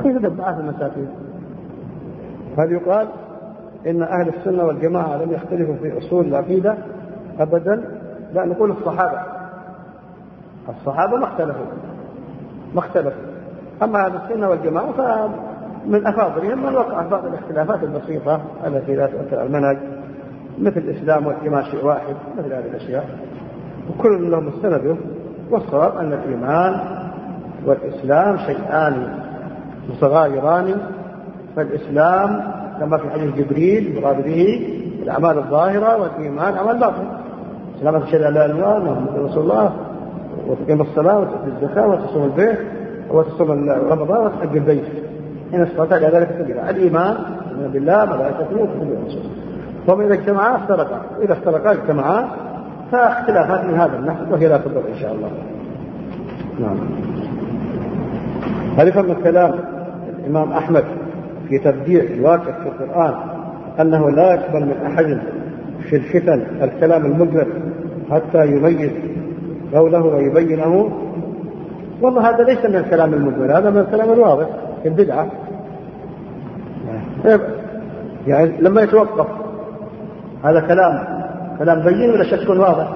في تتبعات المساكين. هل يقال إن أهل السنة والجماعة لم يختلفوا في أصول العقيدة؟ أبدا. لا، نقول الصحابة ما اختلفوا. أما أهل السنة والجماعة فمن أفاضلهم من وقع بعض الاختلافات البسيطة التي لا تؤثر على المنهج، مثل الإسلام والإيمان شيء واحد، مثل هذه الأشياء، وكل لهم مستنده. والصواب أن الإيمان والإسلام شيئان متغايران. فالإسلام كما في حديث جبريل يراد به الأعمال الظاهرة، والإيمان أعمال باطنة. الإسلام تشهد أن لا إله إلا الله محمد رسول الله، وتقيم الصلاة وتؤتي الزكاة وتصوم البيت وتصوم رمضان وتحج البيت إن استطعت إلى ذلك سبيلا. الإيمان بالله ملائكته وكتبه ورسله. ومن إذا اجتمعا افترقا، إذا افترقا اجتمعا، فاختلافات من هذا النحو وهي لا تضر إن شاء الله. نعم. هذا من كلام الإمام أحمد في تبديع الواقع في القرآن أنه لا يقبل من أحد في الفتن الكلام المجمل حتى يميز قوله ويبينه. والله هذا ليس من الكلام المجمل، هذا من الكلام الواضح في البدعة. يعني لما يتوقف هذا كلام بين ولا شك واضح؟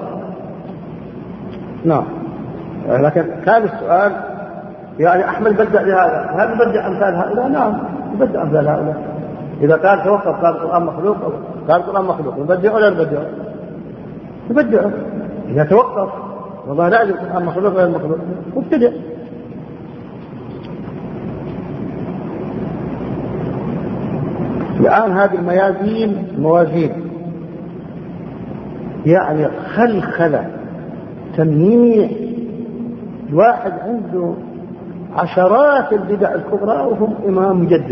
نعم. لكن كان السؤال يعني أحمد بدأ بهذا، هل بدأ أمثال هؤلاء؟ نعم بدأ أمثال هؤلاء. إذا قال توقف قال القرآن مخلوق، أو قال القرآن مخلوق، نبدأه ولا نبدأه؟ نبدأه. إذا توقف والله لا يجب القرآن مخلوق ولا مخلوق، مبتدئ. الآن هذه الموازين يعني خلخلة تمنيع. الواحد عنده عشرات البدع الكبرى وهم إمام مجدد،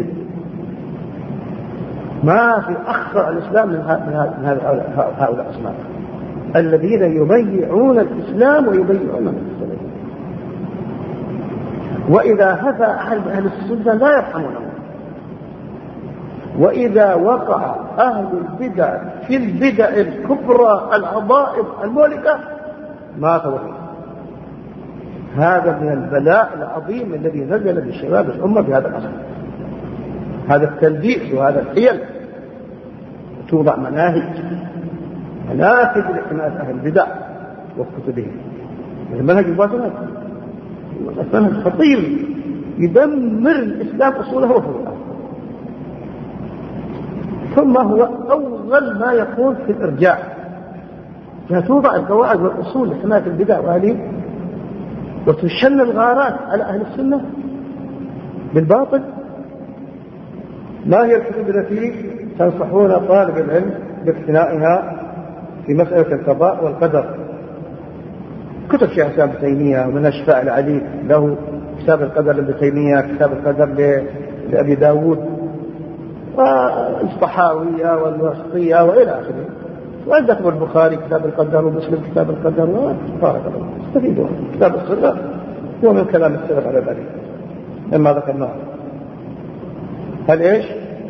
ما في أخطر الإسلام من هؤلاء الأصناف الذين يبيعون الإسلام ويبيعون المسلمين. وإذا هفى أهل السنة لا يرحمونهم، وإذا وقع أهل البدع في البدع الكبرى العظائم المهلكة ما توفوا. هذا من البلاء العظيم الذي نزل بشباب الأمة في هذا العصر، هذا التلبيس وهذا الحيل. توضع مناهج لحماية أهل البدع وكتبهم. المنهج الباطنات منهج خطير يدمر الإسلام أصوله وفروعه. ثم هو أول ما يكون في الإرجاع، توضع القواعد والأصول لحماية البدع وأهله، وتشن الغارات على أهل السنة بالباطل. ما هي الكتب التي تنصحون طالب العلم باقتنائها في مسألة القضاء والقدر؟ كتب شيخ الإسلام ابن تيمية، ومن الشفاء العليل له كتاب القدر لابن تيمية، كتاب القدر لأبي داود، والطحاوية والوسطية وإلى آخره. وعندكم البخاري كتاب القدر، ومسلم كتاب القدر، وبارك الله استفيدوا. كتاب السنة هو من كلام السلف على ذلك مما ذكرناه. هل إيش؟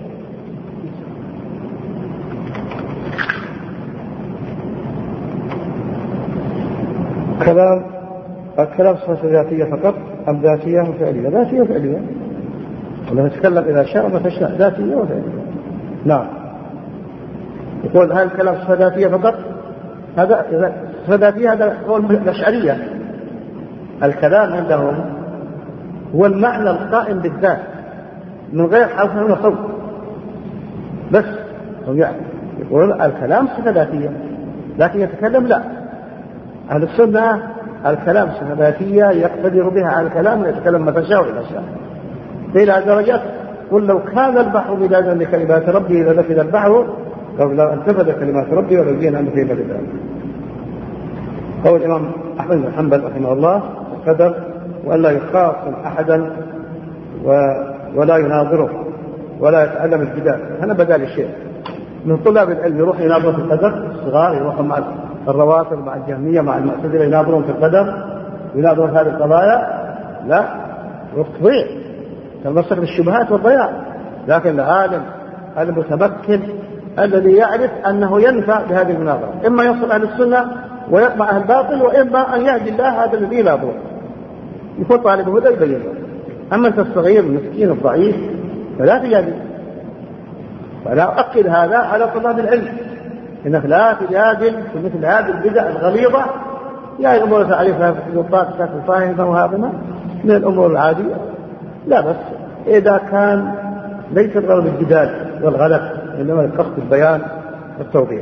الكلام صفة ذاتية فقط أم ذاتية وفعلية؟ ذاتية وفعلية. ولا نتكلم إذا شاء وما تشاء، ذاتية وفعلية. نعم. يقول هل الكلام صفة ذاتية فقط؟ هذا صفة ذاتية، هذا هو الأشعرية. الكلام عندهم هو المعنى القائم بالذات من غير حرف ولا صوت بس. يعني يقول الكلام صفة ذاتية، لكن يتكلم لا. أهل السنة الكلام صفة ذاتية يقتدر بها على الكلام ويتكلم متى شاء وإذا شاء إلى درجات. قل لو كان البحر مدادا لكلمات ربي لنفذ البحر قبل أن تنفذ كلمات ربي ولو جئنا بمثله مددا. قول الإمام أحمد بن حنبل رحمه الله القدر، وأن لا يخاصم أحدا ولا يناظره ولا يتعلم الجدال. هذا بدال الشيء من طلاب العلم يروح يناظر في القدر، الصغار يروحوا مع الرواتب مع الجهمية مع المعتزلة يناظرون في القدر، يناظرون هذه القضايا، لا وتضيع تنبسط بالشبهات والضياع. لكن العالم المتمكن الذي يعرف أنه ينفع بهذه المناظرة، إما يصل أهل السنة ويطمع أهل الباطل، وإما أن يهدي الله هذا الذي لا ضر. يكون طالب هدى يبين له. أما أنت الصغير المسكين الضعيف فلا تجادل. ولا أؤكد هذا على طلاب العلم، إنك لا تجادل في مثل هذه البدع الغليظة. يا أمور تعرفها في الوطاق الفاهمة وهذا من الأمور العادية، لا بس إذا كان ليس الغرض الجدال والغلط، إنما القصد البيان والتوضيح.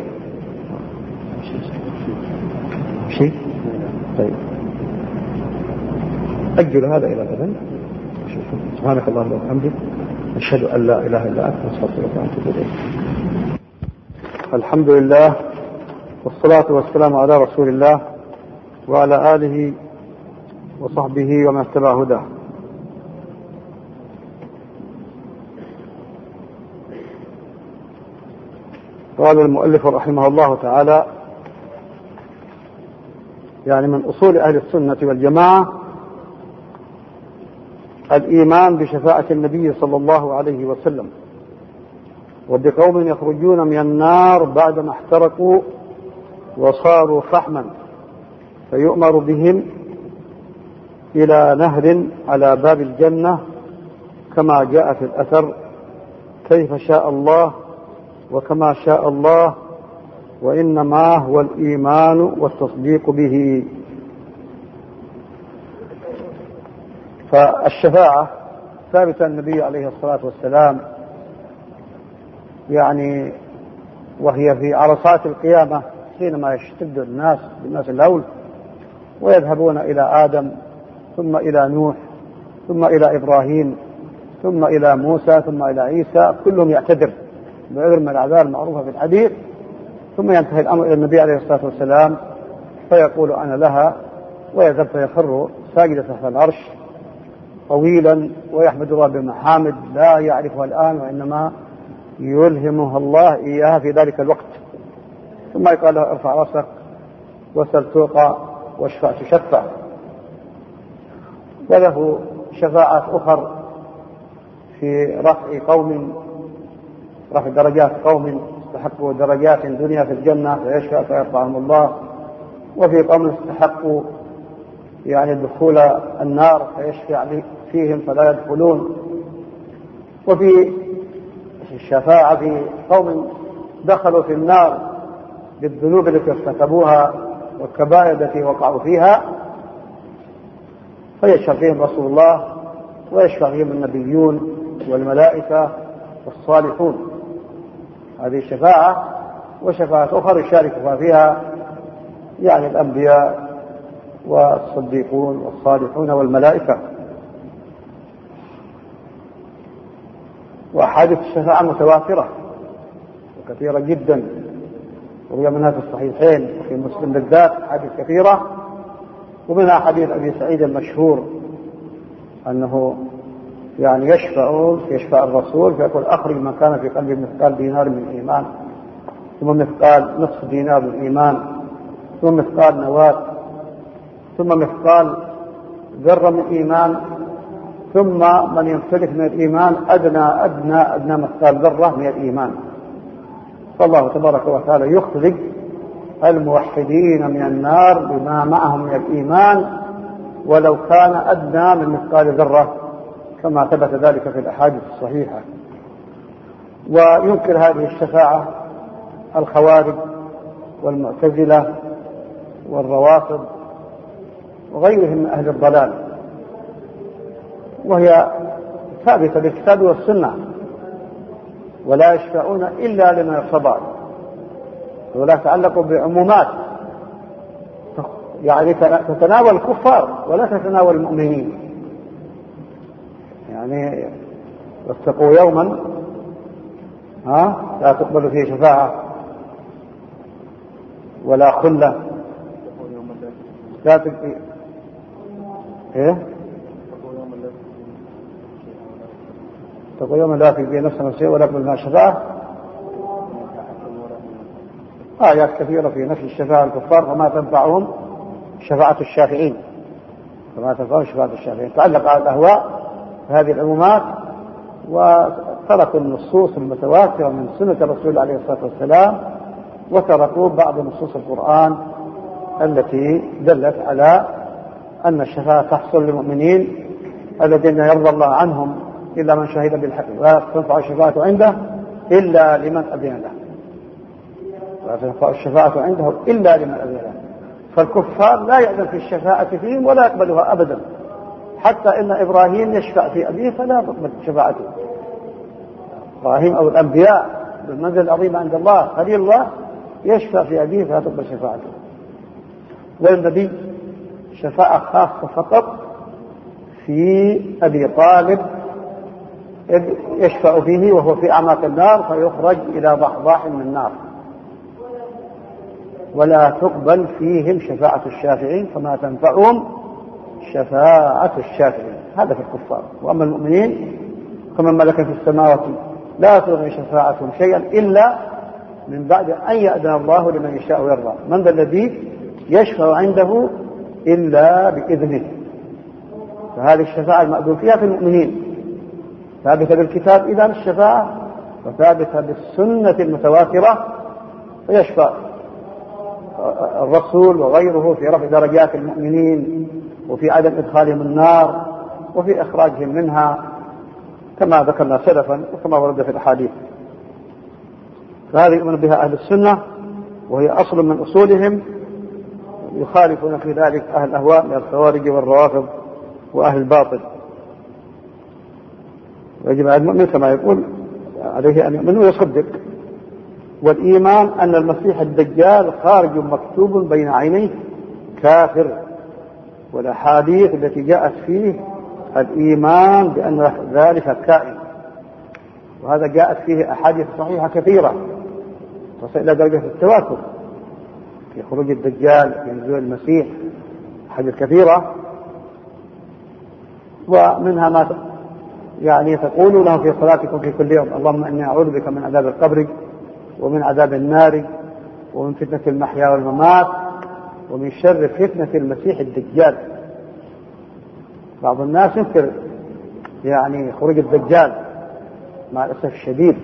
شيء طيب، أجل هذا إلى غدا. سبحانك اللهم وبحمدك، أشهد أن لا إله إلا أنت، أستغفرك وأتوب إليك. الحمد لله والصلاة والسلام على رسول الله وعلى آله وصحبه ومن اتبع هداه. قال المؤلف رحمه الله تعالى: يعني من أصول أهل السنة والجماعة الإيمان بشفاعة النبي صلى الله عليه وسلم، وبقوم يخرجون من النار بعدما احترقوا وصاروا فحما، فيؤمر بهم إلى نهر على باب الجنة كما جاء في الأثر: كيف شاء الله وكما شاء الله، وإنما هو الإيمان والتصديق به. فالشفاعة ثابتة النبي عليه الصلاة والسلام، يعني وهي في عرصات القيامة حينما يشتد الناس بالناس الهول ويذهبون إلى آدم ثم إلى نوح ثم إلى إبراهيم ثم إلى موسى ثم إلى عيسى، كلهم يعتذر بعذر من الأعذار المعروفة في الحديث، ثم ينتهي الأمر إلى النبي عليه الصلاة والسلام فيقول أنا لها، ويذهب فيخر ساجدا تحت العرش طويلا ويحمد الله بمحامد لا يعرفها الآن، وإنما يلهمها الله إياها في ذلك الوقت. ثم يقال له: ارفع رأسك وسل تعطى واشفع تشفع. وله شفاعات أخر في رفع درجات قوم استحقوا درجات دنيا في الجنة فيشفع فيرفعهم الله، وفي قوم استحقوا يعني دخول النار فيشفع فيهم فلا يدخلون، وفي الشفاعة في قوم دخلوا في النار بالذنوب التي ارتكبوها والكبائر التي وقعوا فيها فيشفع فيهم رسول الله، ويشفع فيهم النبيون والملائكة والصالحون. هذه الشفاعة، وشفاعة أخرى يشاركها فيها يعني الأنبياء والصديقون والصالحون والملائكة. وأحاديث الشفاعة متواترة وكثيرة جدا، وهي منها في الصحيحين وفي مسلم بالذات أحاديث كثيرة، ومنها حديث أبي سعيد المشهور أنه يعني يشفع الرسول فيقول: أخرج من كان في قلبه مثقال دينار من الإيمان، ثم مثقال نصف دينار من الإيمان، ثم مثقال نواة، ثم مثقال ذرة من الإيمان، ثم من يمتلك من الإيمان أدنى مثقال ذرة من الإيمان. فالله تبارك وتعالى يخرج الموحدين من النار بما معهم من الإيمان ولو كان أدنى من مثقال ذرة، كما ثبت ذلك في الأحاديث الصحيحة. وينكر هذه الشفاعة الخوارج والمعتزلة والروافض وغيرهم من أهل الضلال، وهي ثابتة بالكتاب والسنة، ولا يشفعون إلا لمن ارتضى، ولا تعلق بعمومات يعني تتناول الكفار ولا تتناول المؤمنين. يعني واتقوا يوما لا تقبل فيه شفاعة ولا خلة، لا تقبل اتقوا يوما لا تجزي نفس عن شيء ولا تقبل منها شفاعة. آيات كثيرة في نفي الشفاعة الكفار، فما تنفعهم شفاعة الشافعين، تعلق على الأهواء هذه العمومات، وتركوا النصوص المتواترة من سنة الرسول عليه الصلاة والسلام، وتركوا بعض نصوص القرآن التي دلت على أن الشفاعة تحصل للمؤمنين الذين يرضى الله عنهم إلا من شهد بالحق ولا تنفع الشفاعة عنده إلا لمن أذن له، ولا تنفع الشفاعة عنده إلا لمن أذن له. فالكفار لا يأذن في الشفاعة فيهم ولا يقبلها أبدا، حتى إن إبراهيم يشفع في أبيه فلا تقبل شفاعته. إبراهيم أو الأنبياء بالمنزل العظيم عند الله خليل الله يشفع في أبيه فلا تقبل شفاعته. والنبي شفاعة خاصة فقط في أبي طالب يشفع فيه وهو في أعماق النار فيخرج إلى ضحضاح من النار، ولا تقبل فيهم شفاعة الشافعين فما تنفعهم شفاعة الشافعين. هذا في الكفار. وأما المؤمنين كمن ملك في السماوات لا تغني شفاعتهم شيئا إلا من بعد أن يأذن الله لمن يشاء ويرضى. من ذا الذي يشفع عنده إلا بإذنه. فهذه الشفاعة المأذون فيها في المؤمنين ثابتة بالكتاب إذن الشفاعة، وثابتة بالسنة المتواترة، فيشفع الرسول وغيره في رفع درجات المؤمنين وفي عدم إدخالهم النار وفي إخراجهم منها كما ذكرنا سلفا وكما ورد في الأحاديث. فهذه يؤمن بها أهل السنة وهي أصل من أصولهم، يخالفون في ذلك أهل الأهواء من الخوارج والروافض وأهل الباطل. ويجب على المؤمن كما يقول عليه أن يؤمن ويصدق. والإيمان أن المسيح الدجال خارج مكتوب بين عينيه كافر، والأحاديث التي جاءت فيه الإيمان بأن ذلك كائن، وهذا جاءت فيه أحاديث صحيحة كثيرة تصل إلى درجة التواتر في خروج الدجال في نزول المسيح، أحاديث كثيرة. ومنها ما يعني تقولونه في صلاتكم في كل يوم: اللهم إني أعوذ بك من عذاب القبر ومن عذاب النار ومن فتنة المحيا والممات ومن شر فتنة المسيح الدجال. بعض الناس ينكر يعني خروج الدجال مع الأسف الشديد،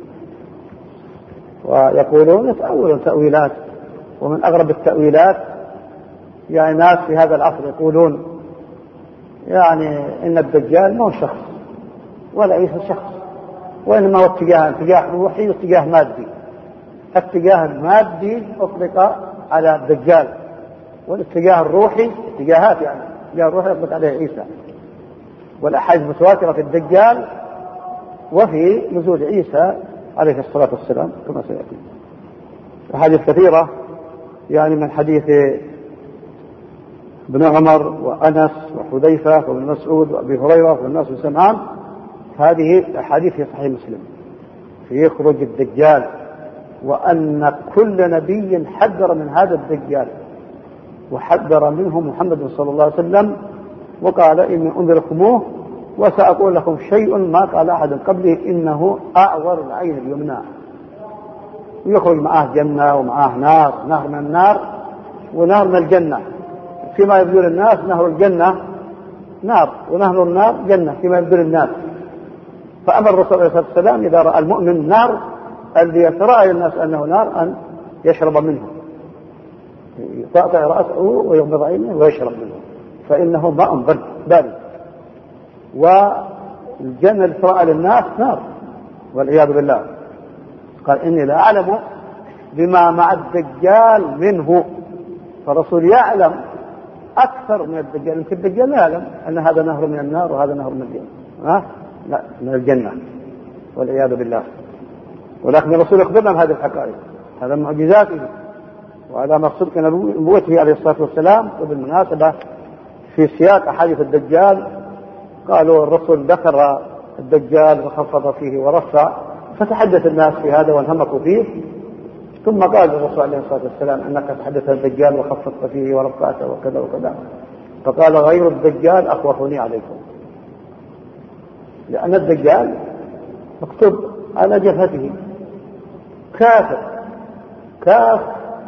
ويقولون يتأولون تأويلات. ومن أغرب التأويلات يعني ناس في هذا العصر يقولون يعني إن الدجال ما هو شخص ولا عيسى شخص، وإنما هو اتجاه روحي واتجاه مادي. الاتجاه المادي أطلق على الدجال، والاتجاه الروحي اتجاهات يعني الاتجاه الروحي يطلق عليه عيسى. والأحاديث متواترة في الدجال وفي نزول عيسى عليه الصلاة والسلام كما سيأتي. أحاديث كثيرة يعني من حديث ابن عمر وأنس وحذيفة وابن مسعود وأبي هريرة والناس بن سمعان. هذه أحاديث في صحيح مسلم في خروج الدجال، وأن كل نبي حذر من هذا الدجال، وحذر منه محمد صلى الله عليه وسلم وقال: إني أنذركموه وسأقول لكم شيء ما قال أحد قبله إنه أعور العين اليمنى. ويخرج معاه جنة ومعاه نار، نهر من النار ونهر من الجنة. فيما يبدو الناس نهر الجنة نار ونهر النار جنة فيما يبدو الناس. فأمر الرسول عليه الصلاة والسلام إذا رأى المؤمن نار الذي يترأى الناس أنه نار أن يشرب منه، يطأطأ رأسه ويغمض عينه ويشرب منه، فإنه ماء بارد. والجنة التي ترأى للناس نار والعياذ بالله. قال: إني لا أعلم بما مع الدجال منه. فالرسول يعلم أكثر من الدجال. يمكن الدجال لا يعلم أن هذا نهر من النار وهذا نهر من الجنة، لا، من الجنة والعياذ بالله. ولكن الرسول يخبرنا بهذه الحقائق، هذا من معجزاته وهذا مقصود نبوته عليه الصلاة والسلام. وبالمناسبة في سياق أحاديث الدجال قالوا الرسول ذكر الدجال وخفض فيه ورفع، فتحدث الناس في هذا وانهمكوا فيه، ثم قال الرسول عليه الصلاة والسلام: أنك تحدث الدجال وخفضت فيه ورفعت وكذا وكذا. فقال: غير الدجال أخوفني عليكم، لأن الدجال مكتوب على جبهته كافر، كاف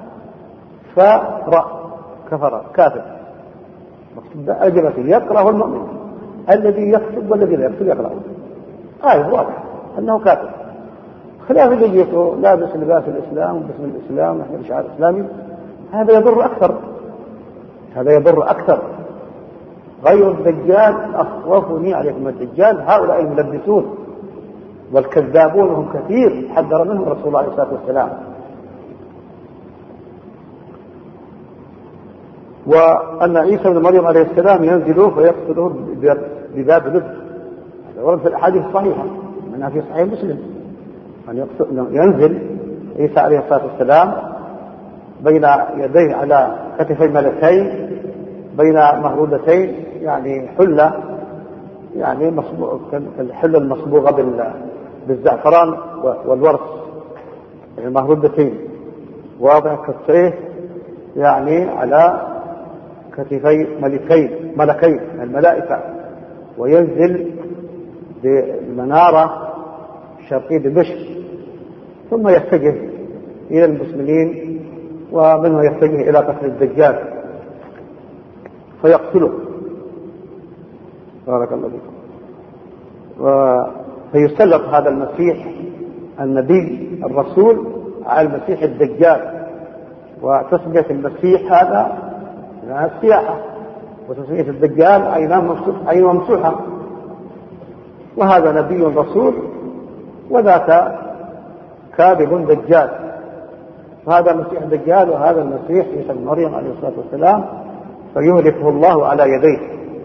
فرأ، كفر كافر، مكتوب على جبهته. يقرأه المؤمن الذي يكتب والذي لا يكتب يقرأه. واضح أنه كافر، خلاف اللي يجيته لابس لباس الإسلام وباسم الإسلام ويحمل شعار إسلامي. هذا يضر أكثر، هذا يضر أكثر. غير الدجال أخوفني عليكم الدجال هؤلاء الملبسون والكذابون هم كثير حذر منهم رسول الله عليه الصلاة والسلام. وأن عيسى بن مريم عليه السلام ينزل فيقتله بباب لب، هذا ورد في الأحاديث الصحيحة منها في صحيح مسلم أن ينزل عيسى عليه الصلاة والسلام بين يديه على كتفي ملكين بين مهرودتين، يعني حلة، يعني الحلة المصبوغة بالزعفران والورس، يعني مهرودتين، واضع كتفيه يعني على كتفي ملكين الملائكة، وينزل بالمنارة الشرقية دمشق، ثم يتجه إلى المسلمين، ومنه يتجه إلى قتل الدجال فيقتله. بارك الله فيكم. فيسلط هذا المسيح النبي الرسول على المسيح الدجال، وتسمية المسيح هذا السياحة، وتسمية الدجال عين ممسوحة، وهذا نبي رسول وذاك كاذب دجال، فهذا المسيح الدجال وهذا المسيح عيسى بن مريم عليه الصلاة والسلام، فيهلكه الله على يديه.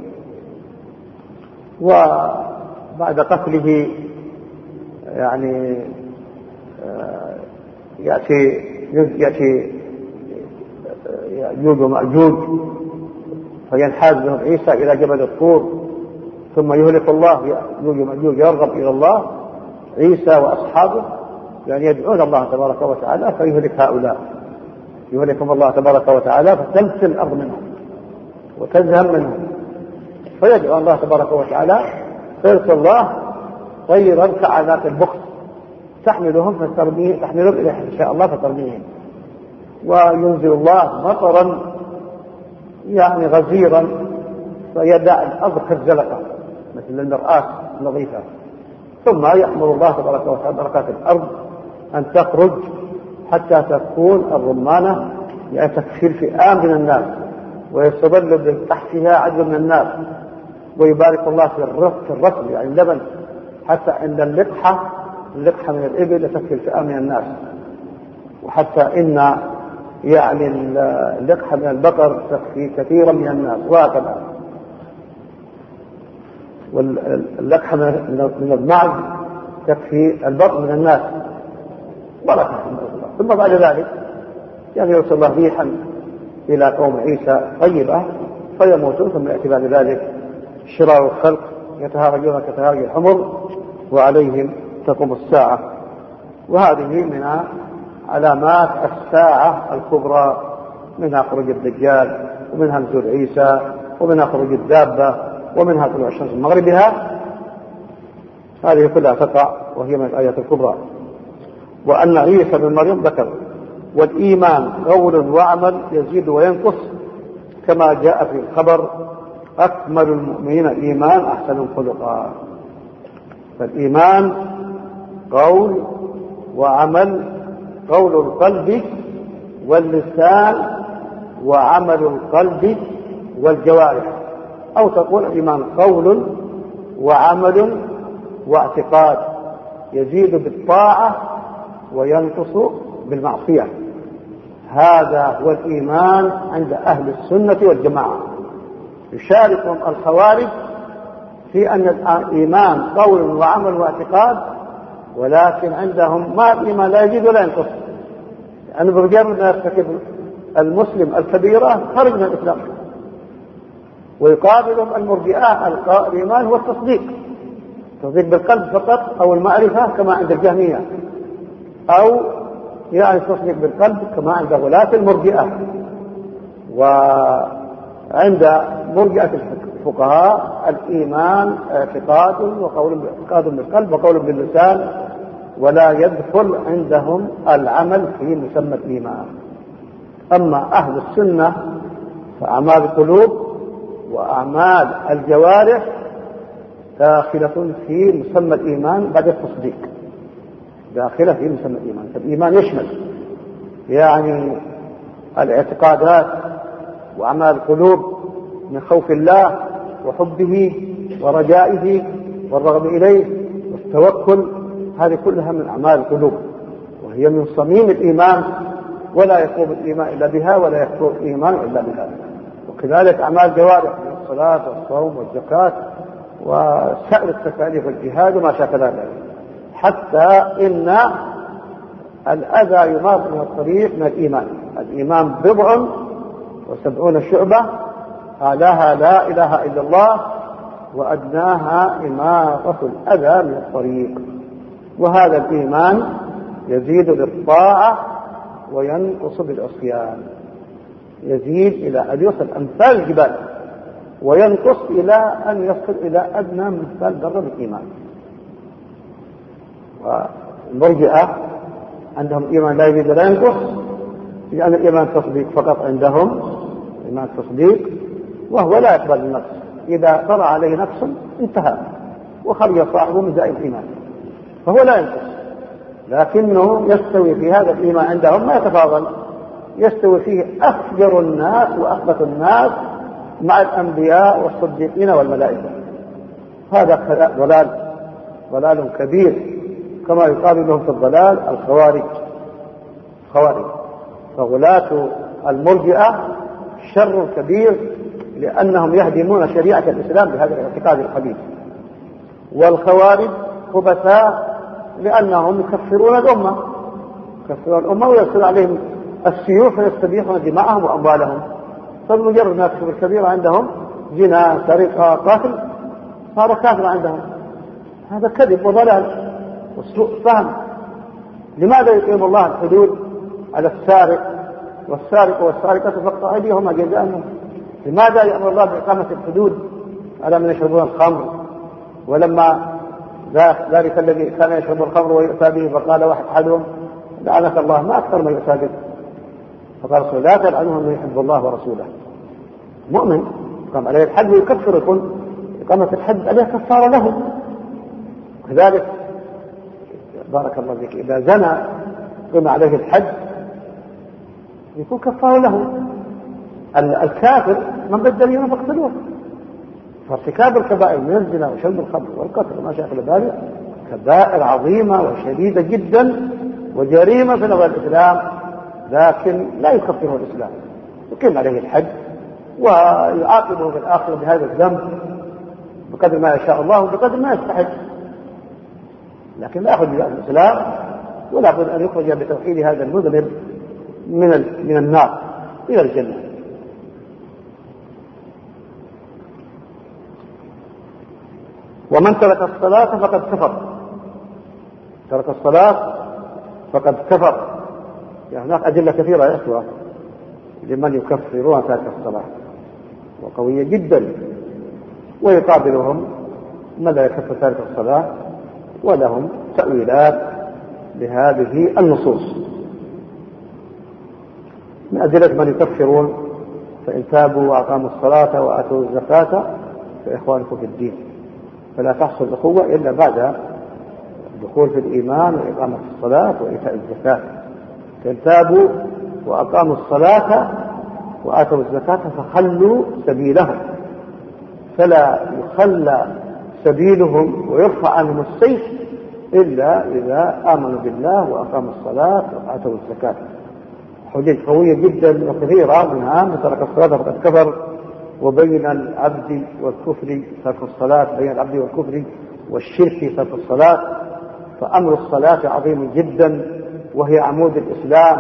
وبعد قتله يعني يأتي يأجوج ومأجوج فينحاز بهم عيسى إلى جبل الطور، ثم يهلك الله يأجوج ومأجوج، يرغب إلى الله عيسى وأصحابه، يعني يدعون الله تبارك وتعالى فيهلك هؤلاء، يهلكهم الله تبارك وتعالى فتمسل الأرض منهم وتزهم منهم، فيدعو الله تبارك وتعالى فيرسل الله طيرا كعناق البخت تحملهم إليه إن شاء الله فترميهم، وينزل الله مطرا يعني غزيرا فيدع الأرض كالزلقة مثل المرآة النظيفة، ثم يأمر الله تبارك وتعالى بركات الأرض أن تخرج حتى تكون الرمانة يعني تكفي الفئام من الناس، ويستظل تحتها عدد من الناس، ويبارك الله في الرسل يعني اللبن، حتى عند اللقحة من الإبل تكفي الفئام من الناس، وحتى إن يعني اللقحة من البقر تكفي كثيرا من الناس، وهكذا. واللقحة من المعز تكفي البطن من الناس، بركة. ثم بعد ذلك يعني يرسل الله ريحا إلى قوم عيسى طيبة فيموتون، ثم يأتي بعد ذلك شرار الخلق يتهارجون كتهارج الحمر وعليهم تقوم الساعة. وهذه من علامات الساعة الكبرى، منها خروج الدجال، ومنها نزول عيسى، ومنها خروج الدابة، ومنها طلوع الشمس من مغربها، هذه كلها تقع وهي من الآيات الكبرى. وأن عيسى بن مريم ذكر. والإيمان قول وعمل يزيد وينقص، كما جاء في الخبر أكمل المؤمنين إيمان أحسن خلقا. فالإيمان قول وعمل، قول القلب واللسان وعمل القلب والجوارح، أو تقول الإيمان قول وعمل واعتقاد، يزيد بالطاعة وينقص بالمعصية. هذا هو الإيمان عند أهل السنة والجماعة. يشاركهم الخوارج في أن الإيمان قول وعمل واعتقاد، ولكن عندهم ما الإيمان لا يزيد ولا ينقص، لأن بمجرد ما يرتكب المسلم الكبيرة خرج من الإسلام. ويقابلهم المرجئة الإيمان هو التصديق بالقلب فقط، أو المعرفة كما عند الجهمية، أو يعني التصديق بالقلب كما عند غلاة المرجئة. وعند مرجئة الفقهاء الإيمان اعتقاد وقول بالقلب وقول باللسان، ولا يدخل عندهم العمل في مسمى الإيمان. أما أهل السنة فأعمال القلوب وأعمال الجوارح داخلة في مسمى الإيمان بعد التصديق، داخلة في مسمى الإيمان. فالإيمان يشمل يعني الاعتقادات وأعمال القلوب من خوف الله وحبه ورجائه والرغب إليه والتوكل، هذه كلها من أعمال القلوب، وهي من صميم الإيمان، ولا يقوم الإيمان إلا بها ولا يقوم الإيمان إلا بها. وكذلك أعمال الجوارح من الصلاة والصوم والزكاة وسائر التكاليف والجهاد وما شاكل ذلك، حتى إن الأذى يماط من الطريق من الإيمان. الإيمان 70 شعبة، أعلاها لا إله إلا الله، وأدناها إماطة الأذى من الطريق. وهذا الإيمان يزيد بالطاعة وينقص بالعصيان، يزيد إلى أن يصل أمثال الجبال، وينقص إلى أن يصل إلى أدنى مثال ذرة الإيمان. والمرجئة عندهم إيمان لا يزيد ولا ينقص، لأن الإيمان تصديق فقط، عندهم إيمان تصديق وهو لا يقبل النقص، إذا طرأ عليه نقص انتهى وخرج صاحبه من دائم الإيمان، فهو لا ينقص، لكنه يستوي في هذا الإيمان عندهم ما يتفاضل، يستوي فيه أخجر الناس وأخبث الناس مع الأنبياء والصديقين والملائكة. هذا ضلال كبير، كما يقابلهم في الضلال الخوارج. فغلاة المرجئة شر كبير، لأنهم يهدمون شريعة الإسلام بهذا الاعتقاد الخبيث. والخوارج خبثاء لأنهم يكفرون الأمة ويرسل عليهم السيوف ويستبيحون دماءهم وأموالهم، فبمجرد ما يكتب الكبيرة عندهم زنا سرقة قتل صار كافر عندهم. هذا كذب وضلال وسوء فهم. لماذا يقيم الله الحدود على السارق والسارقة فقطع أيديهما جزاء؟ لماذا يأمر الله بإقامة الحدود على من يشربون الخمر؟ ولما ذلك الذي كان يشرب الخمر ويؤتى به فقال واحد أحدهم لعنك الله ما أكثر ما يؤتى به، فقال رسول لا تلعنهم من يحب الله ورسوله. مؤمن قام عليه الحد ويكفر، يكون إقامة الحد عليه كفارة له. كذلك بارك الله فيك إذا زنى قام عليه الحد يكون كفارة له. الكافر من بدل فاقتلوه. فارتكاب الكبائر من الزنا وشرب الخمر والقتل وما شاكل ذلك كبائر عظيمة وشديدة جدا وجريمة في نظر الإسلام، لكن لا يكفره الإسلام، يقيم عليه الحد ويعاقبه في الآخرة بهذا الذنب بقدر ما يشاء الله وبقدر ما يستحق، لكن لا يأخذ بهذا الإسلام، ولا بد أن يخرج بتوحيد هذا المذنب من النار إلى الجنة. ومن ترك الصلاة فقد كفر. ترك الصلاة فقد كفر. يعني هناك أدلة كثيرة يا إخوة لمن يكفرون ترك الصلاة وقوية جدا، ويقابلهم من لا يكفر ترك الصلاة ولهم تأويلات لهذه النصوص. من أدلة من يكفرون فإن تابوا وأقاموا الصلاة وآتوا الزكاة فإخوانكم في الدين، فلا تحصل الأخوة إلا بعد الدخول في الإيمان وإقامة الصلاة وإيتاء الزكاة. فإن تابوا وأقاموا الصلاة وآتوا الزكاة فخلوا سبيلهم، فلا يخلى سبيلهم ويرفع عنهم السيف إلا إذا آمنوا بالله وأقاموا الصلاة وآتوا الزكاة. حجج قوية جدا وكثيرة، منها من ترك الصلاة فقد كفر، وبين العبد والكفر ترك الصلاة، بين العبد والكفر والشرك ترك الصلاة. فأمر الصلاة عظيم جدا وهي عمود الإسلام،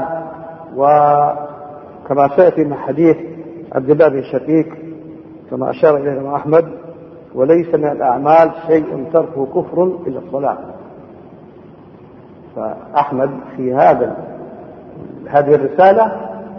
وكما سيأتي من حديث عبد الله بن شقيق كما أشار إليه الإمام أحمد: وليس من الأعمال شيء تركه كفر إلا الصلاة. فأحمد في هذه الرسالة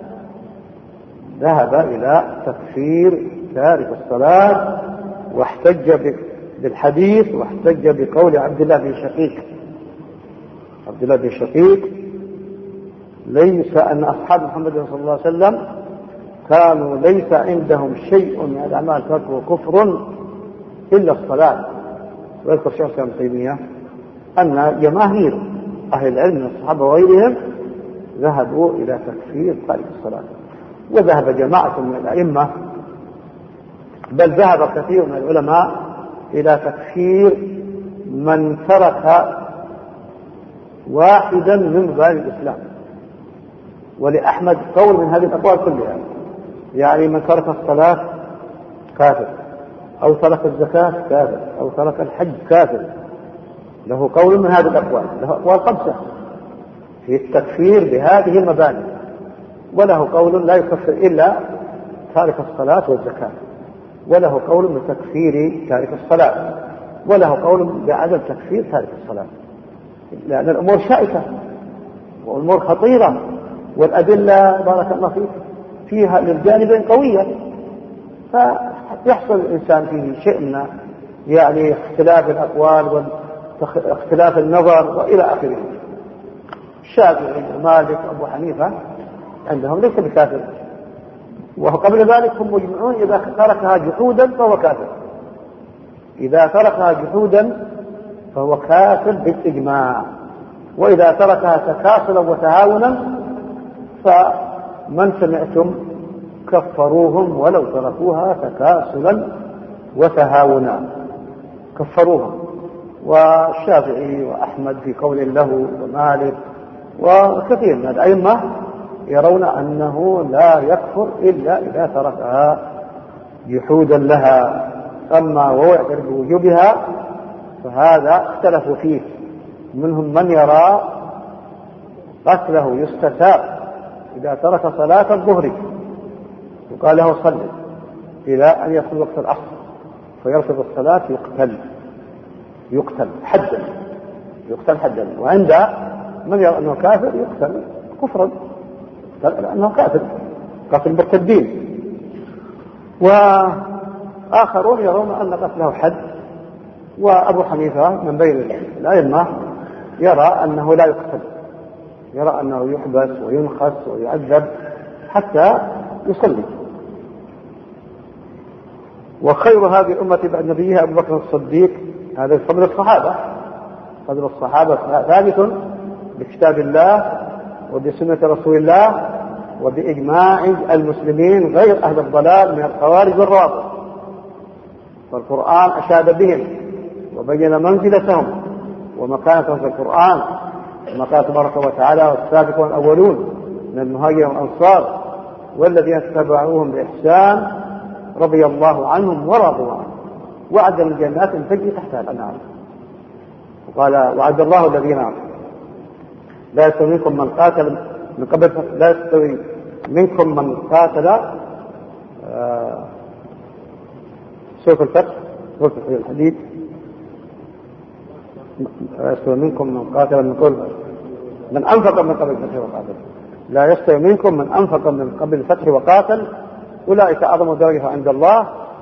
ذهب إلى تكفير تارك الصلاة، واحتج بالحديث واحتج بقول عبد الله بن شقيق. عبد الله بن شقيق: ليس أن أصحاب محمد صلى الله عليه وسلم كانوا ليس عندهم شيء من الأعمال تركه كفر إلا الصلاة. ويذكر شيخ الإسلام ابن تيمية أن جماهير أهل العلم من الصحابة وغيرهم ذهبوا إلى تكفير تارك الصلاة، وذهب جماعة من الأئمة بل ذهب كثير من العلماء إلى تكفير من ترك واحدا من مباني الإسلام. ولأحمد قول من هذه الأقوال كلها، يعني من ترك الصلاة كافر، أو ترك الزكاة كافر، أو ترك الحج كافر. له قول من هذه الأقوال، له أقوال 5 في التكفير بهذه المباني، وله قول لا يكفر إلا تارك الصلاة والزكاة، وله قول بتكفير تارك الصلاة، وله قول بعدم تكفير تارك الصلاة، لأن الأمور شائكة والأمور خطيرة، والأدلة بارك الله فيك فيها للجانبين قوية، فيحصل الإنسان فيه شيء من يعني اختلاف الأقوال واختلاف النظر وإلى آخره. الشافعي ومالك وأبو حنيفة عندهم ليس بكافر، وقبل ذلك هم مجمعون إذا تركها جحودا فهو كافر، إذا تركها جحودا فهو كافر بالإجماع، وإذا تركها تكاسلا وتهاونا فمن سمعتم كفروهم ولو تركوها تكاسلا وتهاونا، كفروهم. والشافعي وأحمد في قول له ومالك وكثير من الأئمة يرون أنه لا يكفر إلا إذا تركها جحودا لها. أما وهو يعترف بوجوبها فهذا اختلفوا فيه، منهم من يرى قتله يستتاب إذا ترك صلاة الظهر وقال له صل إلى أن يدخل وقت العصر فيرفض الصلاة يقتل حدا، وعند من يرى أنه كافر يقتل كفرا لأنه كافر قتل المرتدين. وآخرون يرون أن قتله حد، وأبو حنيفة من بين الأئمة يرى أنه لا يقتل، يرى أنه يحبس وينخس ويعذب حتى يصلي. وخير هذه الأمة بعد نبيها أبو بكر الصديق، هذا فضل الصحابة، فضل الصحابة ثابت بكتاب الله وبسنة رسول الله وبإجماع المسلمين غير أهل الضلال من الخوارج والروافض. فالقرآن أشاد بهم وبين منزلتهم ومكانتهم في القرآن، كما قال تبارك وتعالى والسابقون الأولون من المهاجرين والأنصار والذين اتبعوهم بإحسان رضي الله عنهم ورضوا عنه وعد الجنات تجري تحتها الأنهار. وقال وعد الله الذين لا يستوي منكم من قاتل من قبل، لا يستوي منكم من قاتل سورة الفتح سورة الحديد، لا يستوي منكم من قاتل من قبل من أنفق من قبل الفتح وقاتل، لا يستوي منكم من أنفق من قبل الفتح وقاتل أولئك أعظم درجة عند الله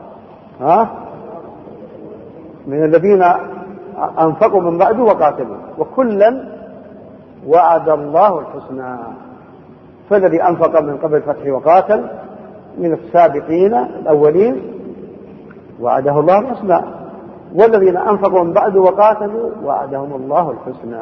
من الذين أنفقوا من بعد وقاتلوا وكلا وعد الله الحسنى. فالذي أنفق من قبل الفتح وقاتل من السابقين الأولين وعده الله الحسنى، والذين أنفقوا من بعد وقاتلوا وعدهم الله الحسنى،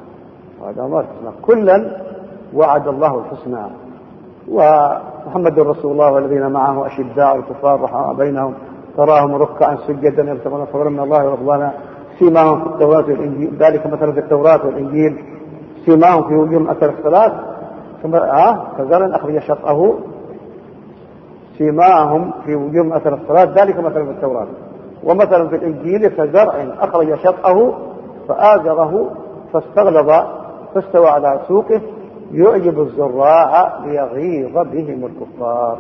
كلا وعد الله الحسنى. ومحمد رسول الله والذين معه أشداء الكفار رحماء بينهم تراهم ركعا سجدا يبتغون فضلا من الله ورضوانا سيماهم في التوراة والإنجيل، ذلك مثل في التوراة والإنجيل سيماهم في وجوههم أثر الصلاة كزرع أخرج شطأه سيماهم في وجوههم أثر الصلاة ذلك مثل في التوراة، ومثلا في الإنجيل كزرع أخرج شطأه فآزره فاستغلظ فاستوى على سوقه يعجب الزراع ليغيظ بهم الكفار.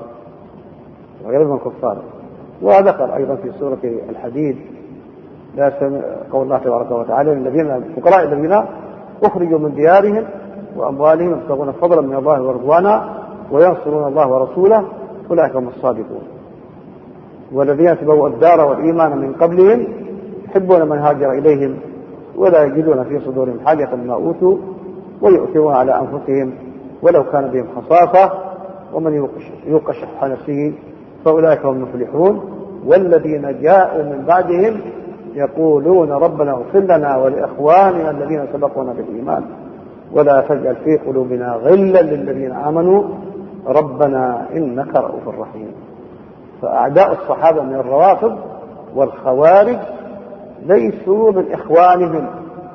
وذكر أيضا في سورة الحديد قول الله تبارك وتعالى الفقراء الذين أخرجوا من ديارهم وأموالهم يبتغون فضلا من الله ورضوانا وينصرون الله ورسوله أولئك هم الصادقون. والذين تبوأوا الدار والإيمان من قبلهم يحبون من هاجر إليهم ولا يجدون في صدورهم حاجة مما أوتوا ويؤثرون على أنفسهم ولو كان بهم خصاصة ومن يوق شح نفسه فأولئك هم المفلحون. والذين جاءوا من بعدهم يقولون ربنا اغفر لنا ولإخواننا الذين سبقونا بالإيمان ولا تجعل في قلوبنا غلا للذين آمنوا ربنا إنك رؤوف رحيم. فأعداء الصحابة من الروافض والخوارج ليسوا من إخوانهم،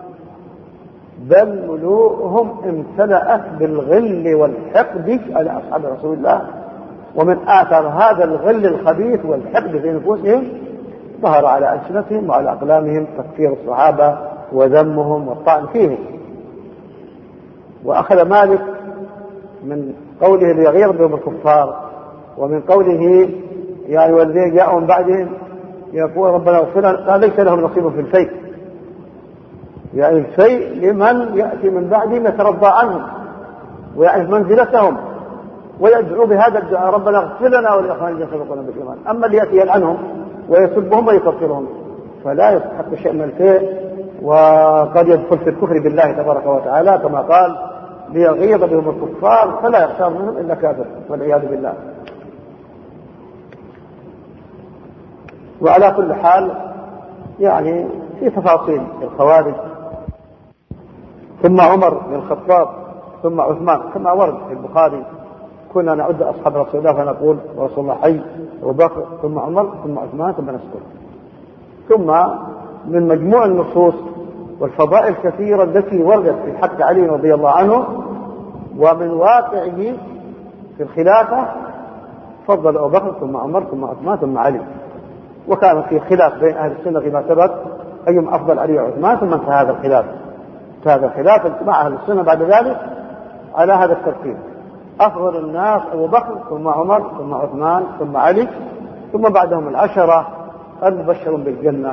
بل ملوءهم امتلأت بالغل والحقد على أصحاب رسول الله، ومن آثار هذا الغل الخبيث والحقد في نفوسهم ظهر على ألسنتهم وعلى أقلامهم تكفير الصحابة وذمهم والطعن فيهم. وأخذ مالك من قوله ليغير بهم الكفار، ومن قوله يعني والذين جاءوا من بعدهم يقول ربنا اغفر لنا، قال ليس لهم نصيب في الفيء، يعني الفيء لمن يأتي من بعدهم يترضى عنهم ويعرف منزلتهم ويدعو بهذا الدعاء ربنا اغفر لنا ولإخواننا الذين سبقونا بالإيمان. أما اللي يأتي يلعنهم ويسبهم ويكفرهم فلا يستحق شيء من الفيء، وقد يدخل في الكفر بالله تبارك وتعالى كما قال ليغيظ بهم الكفار فلا يخشى منهم إلا كافر والعياذ بالله. وعلى كل حال يعني في تفاصيل الخوارج، ثم عمر بن الخطاب ثم عثمان كما ورد في البخاري كنا نعد أصحاب رسول الله فنقول ورسول الله حي أبو بكر ثم عمر ثم عثمان ثم نسكت. ثم من مجموع النصوص والفضائل الكثيرة التي وردت في حق علي رضي الله عنه ومن واقعه في الخلافة فضل أبو بكر ثم عمر ثم عثمان ثم علي، وكان في خلاف بين أهل السنة فيما سبق أيهم أفضل علي وعثمان، ثم انتهى هذا الخلاف. هذا الخلاف مع أهل السنة بعد ذلك على هذا الترتيب: أفضل الناس أبو بكر ثم عمر ثم عثمان ثم علي، ثم بعدهم العشرة المبشرون بالجنة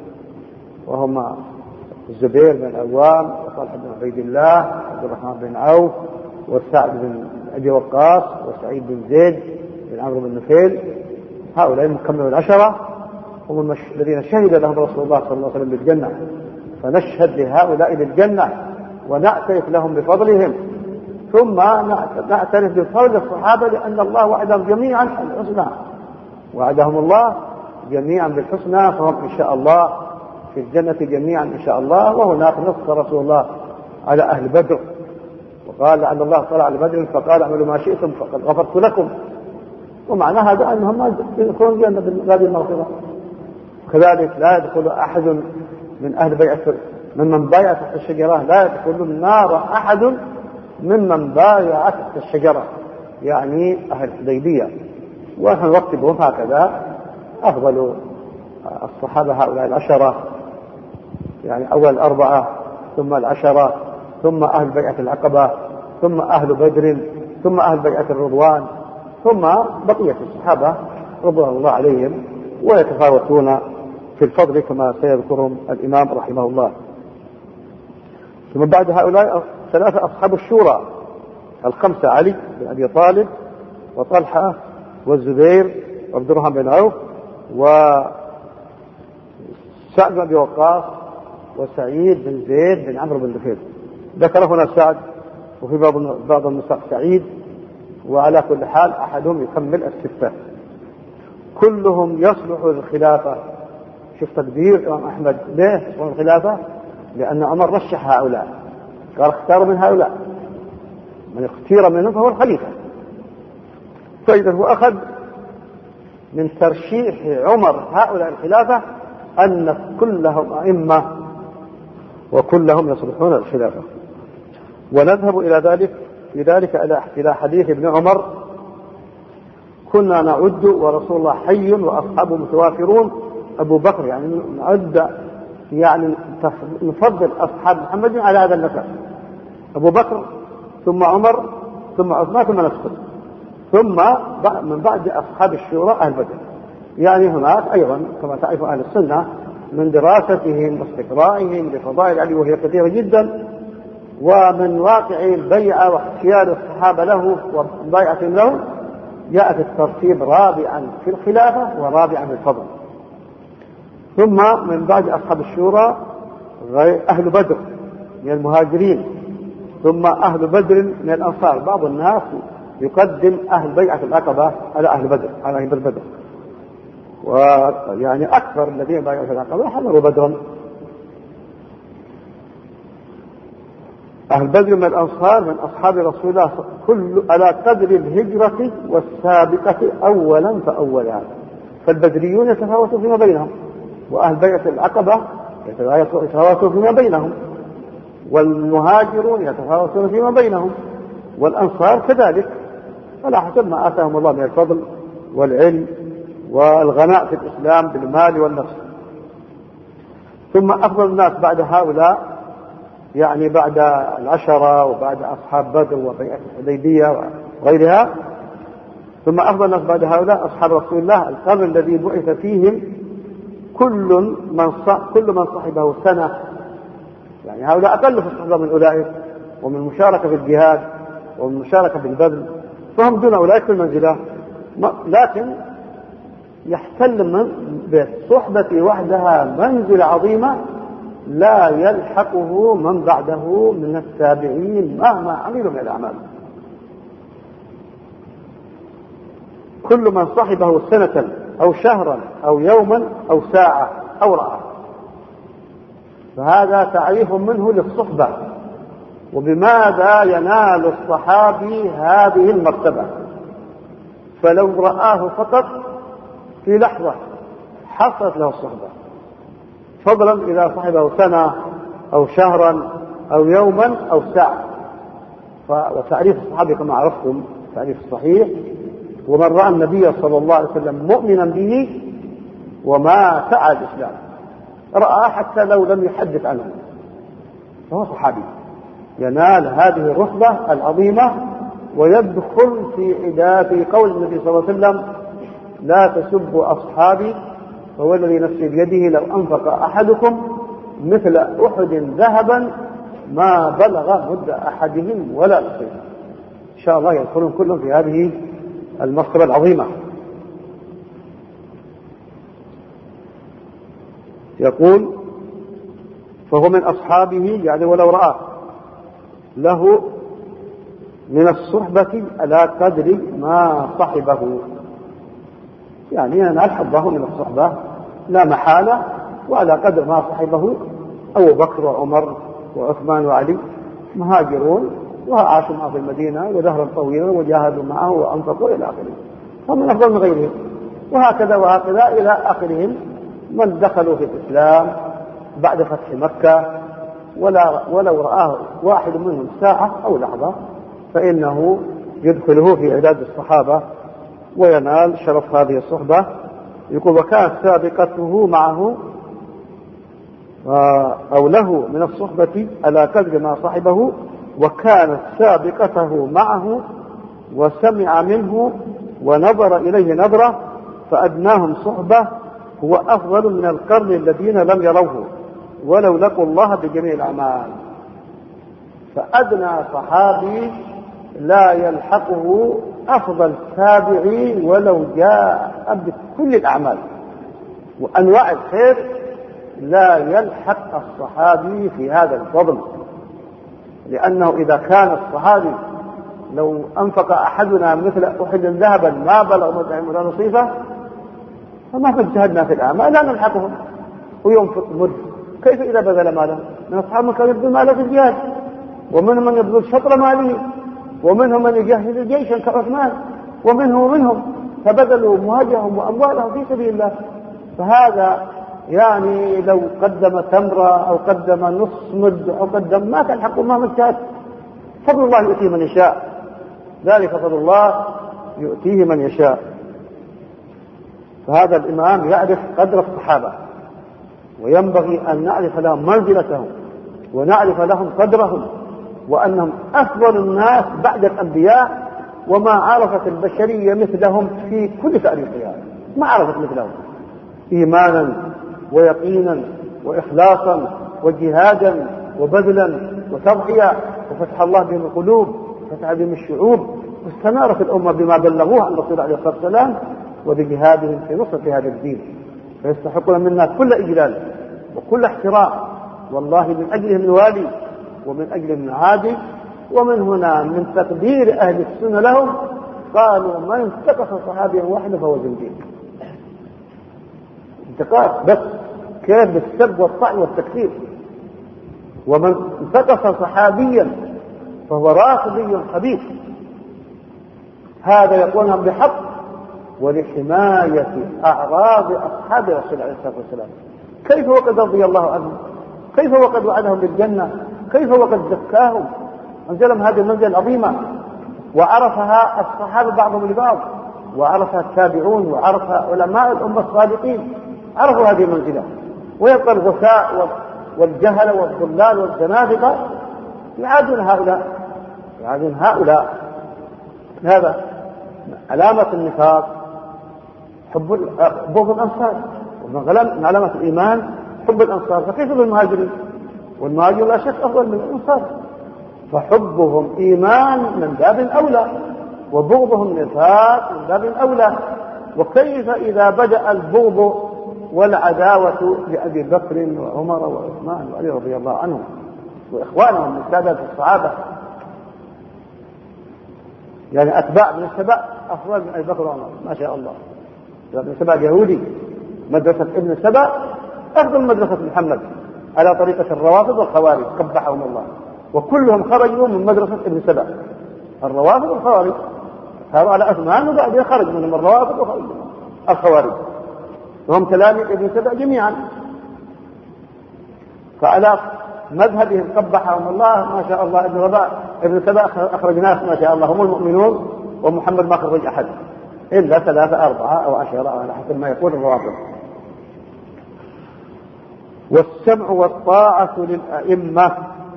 وهم الزبير بن العوام وطلحة بن عبيد الله عبد الرحمن بن عوف وسعد بن أبي وقاص وسعيد بن زيد بن عمرو بن نفيل. هؤلاء مكملوا العشرة هم الذين شهد لهم رسول الله صلى الله عليه وسلم بالجنة، فنشهد لهؤلاء بالجنة ونعترف لهم بفضلهم، ثم نعترف بفضل الصحابة لأن الله وعدهم جميعا الحسنى، وعدهم الله جميعا بالحسنى، فهم إن شاء الله في الجنة جميعا إن شاء الله. وهناك نص رسول الله على أهل بدر وقال لعل الله طلع على بدر فقال اعملوا ما شئتم فقد غفرت لكم، ومعنى هذا أنهم يدخلون الجنة بهذه المغفرة. كذلك لا يدخل أحد من أهل بيعة ممن بايع تحت الشجرة، لا يدخل النار أحد ممن بايع تحت الشجرة، يعني أهل الحديبية. ونحن نرتبهم هكذا: أفضل الصحابة هؤلاء العشرة، يعني أول الأربعة ثم العشرة ثم أهل بيعة العقبة ثم أهل بدر ثم أهل بيعة الرضوان ثم بقية الصحابة رضوان الله عليهم، ويتفاوتون في الفضل كما سيذكرهم الإمام رحمه الله. ثم بعد هؤلاء ثلاثة أصحاب الشورى الخمسة: علي بن أبي طالب وطلحة والزبير وعبد الرحمن بن عوف وسعد بن أبي وقاص وسعيد بن زيد بن عمرو بن نفيل. ذكر هنا سعد وفي بعض النسخ سعيد، وعلى كل حال أحدهم يكمل الستة، كلهم يصلح للخلافة. شوف تقدير الإمام أحمد ليه يصلح للخلافة؟ لأن عمر رشح هؤلاء، قال اختاروا من هؤلاء، من اختير منهم فهو الخليفة. فإذا هو أخذ من ترشيح عمر هؤلاء الخلافة أن كلهم أئمة وكلهم يصلحون الخلافة. ونذهب إلى ذلك في ذلك إلى حديث ابن عمر: كنا نعد ورسول الله حي وأصحابه متوافرون. أبو بكر يعني نعد، يعني نفضل أصحاب محمد على هذا النسب: أبو بكر ثم عمر ثم عثمان ثم نسكت، ثم من بعد أصحاب الشورى أهل بدر. يعني هناك أيضا كما تعرف أهل السنة من دراستهم واستقرائهم لفضائل علي وهي كثيرة جدا، ومن واقع البيعة واختيار الصحابة له وبيعتهم له جاءت الترتيب رابعا في الخلافة ورابعا في الفضل. ثم من بعد أصحاب الشورى أهل بدر من المهاجرين، ثم أهل بدر من الأنصار. بعض الناس يقدم أهل بيعة العقبة على أهل بدر، على أهل بدر، ويعني أكثر الذين بايعوا في العقبة حضروا بدرا. أهل بدر من الأنصار من أصحاب رسول الله كل على قدر الهجرة والسابقة أولا فأولا، فالبدريون يتفاوتون فيما بينهم، وأهل بيعة العقبة يتفاوتون فيما بينهم، والمهاجرون يتفاوتون فيما بينهم، والأنصار كذلك، على حسب ما آتاهم الله من الفضل والعلم والغناء في الإسلام بالمال والنفس. ثم أفضل الناس بعد هؤلاء، يعني بعد العشرة وبعد أصحاب بدر وبيعة الحديبية وغيرها، ثم أفضل الناس بعد هؤلاء أصحاب رسول الله القرن الذي بعث فيهم كل من صحبه سنة، يعني هؤلاء أقل في الصحبة من أولئك، ومن المشاركة في الجهاد ومن المشاركة في البذل، فهم دون أولئك في المنزلة، لكن يحتل بالصحبة وحدها منزل عظيمة لا يلحقه من بعده من التابعين مهما عملوا من الأعمال. كل من صحبه سنة أو شهرا أو يوما أو ساعة أو رأى، فهذا تعريف منه للصحبة. وبماذا ينال الصحابي هذه المرتبة؟ فلو رآه فقط في لحظة حصلت له الصحبة، فضلا إذا صحبه سنة أو شهرا أو يوما أو ساعة. وتعريف الصحابي كما عرفتم تعريف الصحيح: ومن رأى النبي صلى الله عليه وسلم مؤمنا به ومات على الإسلام، رأى حتى لو لم يحدث عنه، فهو صحابي ينال هذه الرتبة العظيمة، ويدخل في قول النبي صلى الله عليه وسلم: لا تسبوا أصحابي فهو الذي نفسي بيده لو أنفق أحدكم مثل أحد ذهبا ما بلغ مد أحدهم ولا نصيفه. إن شاء الله يدخلون كلهم في هذه المرتبة العظيمة. يقول: فهو من أصحابه، يعني ولو رأى له من الصحبة على قدر ما صحبه، يعني ينال حظه من الصحبة لا محالة، وعلى قدر ما صحبه أبو بكر وعمر وعثمان وعلي مهاجرون وعاشوا معه في المدينة ودهرا طويلا وجاهدوا معه وأنفقوا إلى آخره، هم من أفضل من غيرهم، وهكذا وهكذا إلى آخرهم من دخلوا في الإسلام بعد فتح مكة، ولو رآه واحد منهم ساعة أو لحظة فإنه يدخله في عداد الصحابة وينال شرف هذه الصحبة. يقول: وكانت سابقته معه أو له من الصحبة على قدر ما صحبه، وكانت سابقته معه وسمع منه ونظر إليه نظرة، فأدناهم صحبة هو أفضل من القرن الذين لم يروه ولو لقوا الله بجميع الأعمال. فأدنى صحابي لا يلحقه أفضل تابعي ولو جاء بكل الأعمال وأنواع الخير، لا يلحق الصحابي في هذا الفضل، لأنه إذا كان الصحابي لو أنفق أحدنا مثل أحد ذهبا ما بلغ مدعم ولا نصيفة، فمهما اجتهدنا في الأعمال لا نلحقهم. وينفق مد، كيف إذا بذل ماله؟ من أصحاب من كان يبذل ماله في الجهاد، ومنهم من يبذل شطر ماله، ومنهم من يجهز جيشا كعثمان، ومنهم فبذلوا مهاجرهم وأموالهم في سبيل الله. فهذا يعني لو قدم تمرة أو قدم نصف مد أو قدم ما كان حقه مهما اجتهد. فضل الله يؤتيه من يشاء، ذلك فضل الله يؤتيه من يشاء. فهذا الإمام يعرف قدر الصحابة، وينبغي أن نعرف لهم منزلتهم ونعرف لهم قدرهم، وأنهم أفضل الناس بعد الأنبياء، وما عرفت البشرية مثلهم في كل تاريخها، ما عرفت مثلهم إيمانا ويقينا وإخلاصا وجهادا وبذلا وتضحية، وفتح الله بهم القلوب وفتح بهم الشعوب، واستنارت الأمة بما بلغوه عن رسول عليه الصلاة والسلام وبجهادهم في نصرة هذا الدين. فيستحقون منا كل إجلال وكل احترام، والله من أجلهم الوالي ومن أجلهم العادي. ومن هنا من تقدير أهل السنة لهم قالوا: من انتقص صحابيا واحدا فهو زنديق. انتقاص بس، كيف بالسب والطعن والتكفير، ومن انتقص صحابيا فهو رافضي خبيث. هذا يقولها بحق ولحماية أعراض أصحاب رسول الله عليه الصلاة والسلام. كيف وقد رضي الله عنهم، كيف وقد وعدهم بالجنة، كيف وقد زكاهم، أنزلهم هذه المنزلة العظيمة وعرفها الصحابة بعضهم لبعض، وعرفها التابعون، وعرفها علماء الأمة الصادقين، عرفوا هذه المنزلة. ويبقى الغثاء والجهل والضلال والزنادقة يعادون هؤلاء. هذا علامة النفاق بغض الأنصار، ومن علامة الإيمان حب الأنصار. فكيف بالمهاجرين؟ والمهاجر لا شك أفضل من الأنصار، فحبهم إيمان من باب أولى، وبغضهم نفاق من باب أولى. وكيف إذا بدأ البغض والعداوة لأبي بكر وعمر وعثمان وعلي رضي الله عنهم وإخوانهم من سادة الصحابة، يعني أتباع ابن سبأ أفضل من أبي بكر وعمر ما شاء الله. ابن سبأ اليهودي، مدرسة ابن سبأ أفضل مدرسة محمد على طريقة الروافض والخوارج قبحهم الله، وكلهم خرجوا من مدرسة ابن سبأ، الروافض والخوارج. هذا على أثمان وبعدين خرج منهم الروافض والخوارج، وهم تلاميذ ابن سبأ جميعا. فعلى مذهبهم قبحهم الله ما شاء الله. ابن سبأ أخرج ناس ما شاء الله هم المؤمنون، ومحمد ما خرج أحد إلا 3 4 أو 10 على حسب ما يقول الروافض. والسمع والطاعة للأئمة،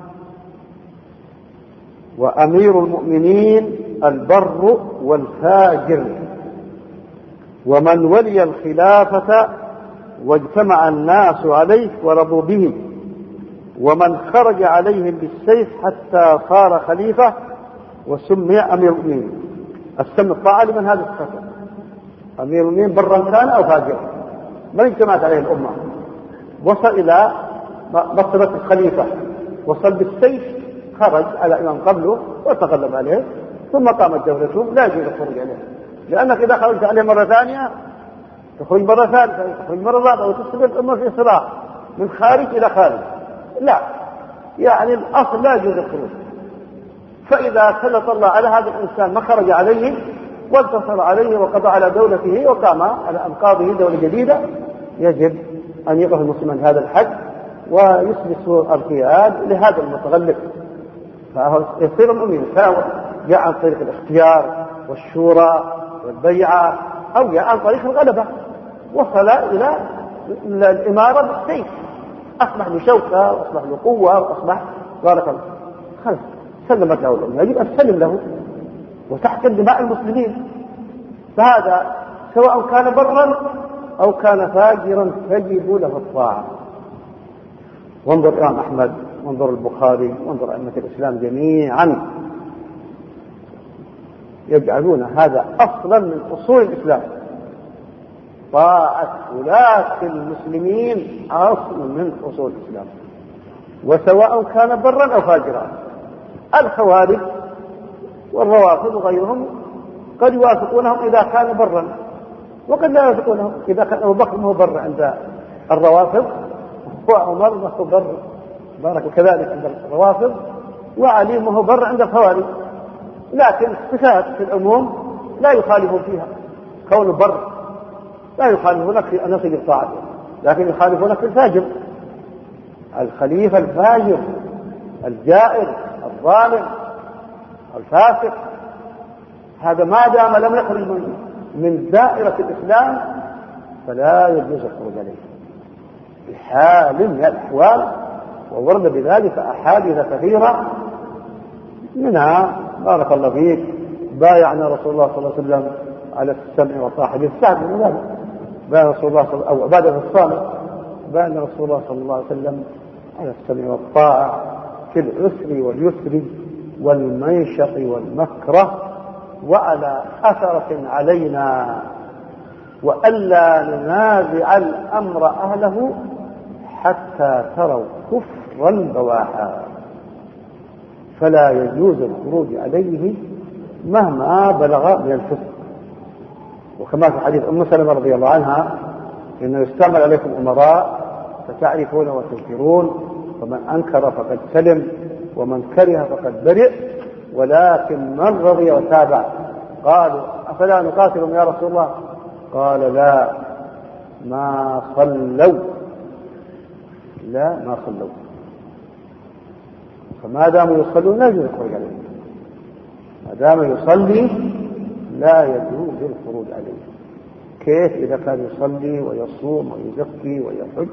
وأمير المؤمنين البر والفاجر، ومن ولي الخلافة واجتمع الناس عليه ورضوا به، ومن خرج عليهم بالسيف حتى صار خليفة وسمي أمير المؤمنين. السمع الطاعة لمن هذا الصفة، أمير المؤمنين برا كان أو فاجر، من اجتمعت عليه الأمة وصل إلى مصرة الخليفة، وصل بالسيف، خرج على إمام قبله وتغلب عليه ثم قامت دولته، لا يجوز الخروج عليه، لأنك إذا خرجت عليه مرة ثانية تخرج مرة ثالثة، تخرج مرة رابعة، وتصبح الأمة في صراع من خارج إلى خارج. لا، يعني الأصل لا يجوز الخروج. فإذا سلط الله على هذا الإنسان ما خرج عليه وانتصر عليه وقضى على دولته وقام على أنقاضه دولة جديدة، يجب أن يقف المسلمين هذا الحد ويسلسوا القياد لهذا المتغلب. فهو يصير المؤمن سواء جاء عن طريق الاختيار والشورى والبيعة أو جاء عن طريق الغلبة، وصل إلى الإمارة بالسيف، أصبح له شوكة وأصبح له قوة وأصبح بارك الله، خلاص سلمت له الأمة، يجب أن تسلم له وتحكم دماء المسلمين. فهذا سواء كان برا أو كان فاجرا تجب له الطاعة. وانظر الإمام أحمد، وانظر البخاري، وانظر أئمة الإسلام جميعا يجعلون هذا أصلا من أصول الإسلام. طاعة ولاة المسلمين أصل من أصول الإسلام، وسواء كان برا أو فاجرا. الخوارج والروافض وغيرهم قد يوافقونهم إذا كان برا، وقد لا يوافقونهم إذا كان أبو بكر ما هو بر عند الروافض، وعمر ما هو بر بارك كذلك عند الروافض، وعلي ما هو بر عند الخوارج. لكن الصفات في العموم لا يخالفون فيها، كون بر لا يخالفونك في أن يصل طاعته، لكن يخالفونك في الفاجر، الخليفة الفاجر الجائر الظالم الفاسق. هذا ما دام لم يخرج من دائرة الإسلام فلا يجوز الخروج عليه بحال من الأحوال. وورد بذلك أحاديث كثيرة، منها بارك الله فيك بايعنا رسول الله صلى الله عليه وسلم على السمع والطاعة، حديث سعد بن معاذ، بايع رسول الله صلى الله عليه وسلم أو عبادة الصالح، بايعنا رسول الله صلى الله عليه وسلم على السمع والطاعة في العسر واليسر والمنشط والمكره، وعلى أثرة علينا، وألا ننازع الأمر أهله حتى تروا كفرا بواحا، فلا يجوز الخروج عليه مهما بلغ من الفسق. وكما في حديث أم سلمة رضي الله عنها إنه يستعمل عليكم أمراء فتعرفون وتنكرون فمن أنكر فقد سلم ومن كره فقد برئ، ولكن من رضي وتابع. قالوا أفلا نقاتلهم يا رسول الله؟ قال لا ما صلوا، لا ما صلوا، فما داموا يصلون لا يجوز الخروج عليهم، ما دام يصلي لا يجوز الخروج عليه. كيف إذا كان يصلي ويصوم ويزكي ويحج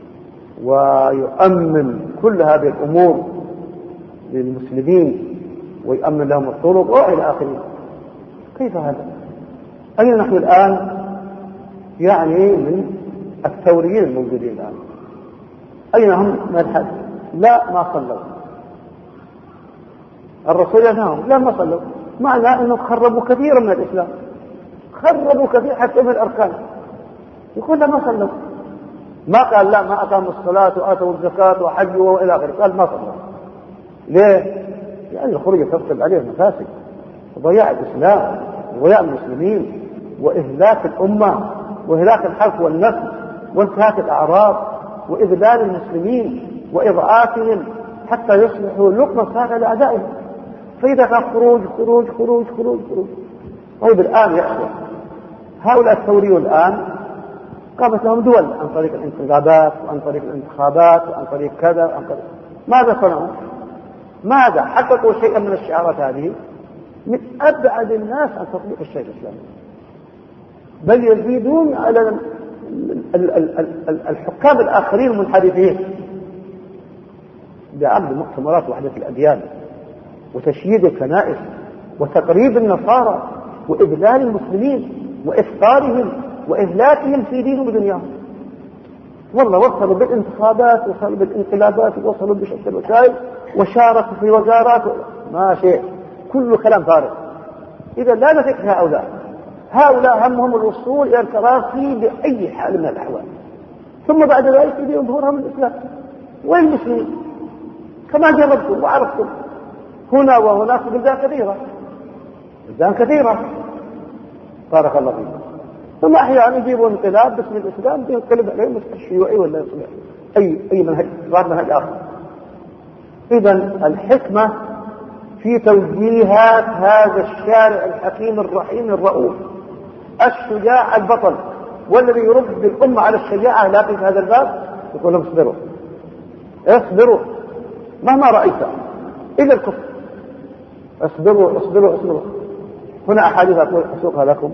ويؤمن كل هذه الأمور للمسلمين ويؤمن لهم الطرق وإلى آخره؟ كيف هذا؟ أين نحن الآن يعني من الثوريين الموجودين الآن؟ أين هم من الحد؟ لا ما صلوا. الرسول ينهاهم لا ما صلوا، معنى أنهم خربوا كثيرا من الإسلام، خربوا كثير حتى من الأركان. يقول لا ما صلوا، ما قال لا ما أقاموا الصلاة وآتوا الزكاة وحجوا وإلى آخره، قال ما صلوا. ليه؟ يعني الخروج يترتب عليه مفاسد، ضياع الإسلام وضياع المسلمين وإهلاك الأمة وإهلاك الحرث والنسل وانتهاك الأعراض وإذلال المسلمين وإضعافهم حتى يصبحوا لقمة ساعة لأعدائهم. فإذا كان خروج خروج خروج خروج خروج. طيب الآن يا أخوة، هؤلاء الثوريون الآن قامت لهم دول عن طريق الانقلابات وعن طريق الانتخابات وعن طريق كذا وعن طريق ماذا صنعوا؟ ماذا حققوا شيئا من الشعارات هذه؟ من أبعد الناس عن تطبيق الشيء الإسلامي، بل يزيدون على الحكام الآخرين المنحرفين بعمل مؤتمرات وحدة الأديان وتشييد الكنائس وتقريب النصارى وإذلال المسلمين وإفطارهم وإهلاكهم في دينهم ودنياهم. والله وصلوا بالانتخابات وصلوا بالانقلابات وصلوا بشتى الوسائل وشاركوا في وزارات ما شيء، كله كلام فارغ. إذا لا نثق في هؤلاء همهم الوصول إلى الكراسي بأي حال من الأحوال، ثم بعد ذلك يبيعون ظهورهم الإسلام والمسلمين كما جربتم وعرفتم هنا وهناك بلدان كثيرة بارك الله فيكم. ثم أحيانا يجيبوا انقلاب باسم الإسلام ينقلب عليهم الشيوعي ولا يصبح أي منهج آخر. إذا الحكمة في توجيهات هذا الشارع الحكيم الرحيم الرؤوف الشجاع البطل والذي يرد الأمة على الشجاعة، لكن في هذا الباب يقول لهم اصبروا مهما رأيت إلا الكفر، اصبروا. هنا أحاديث أسوقها لكم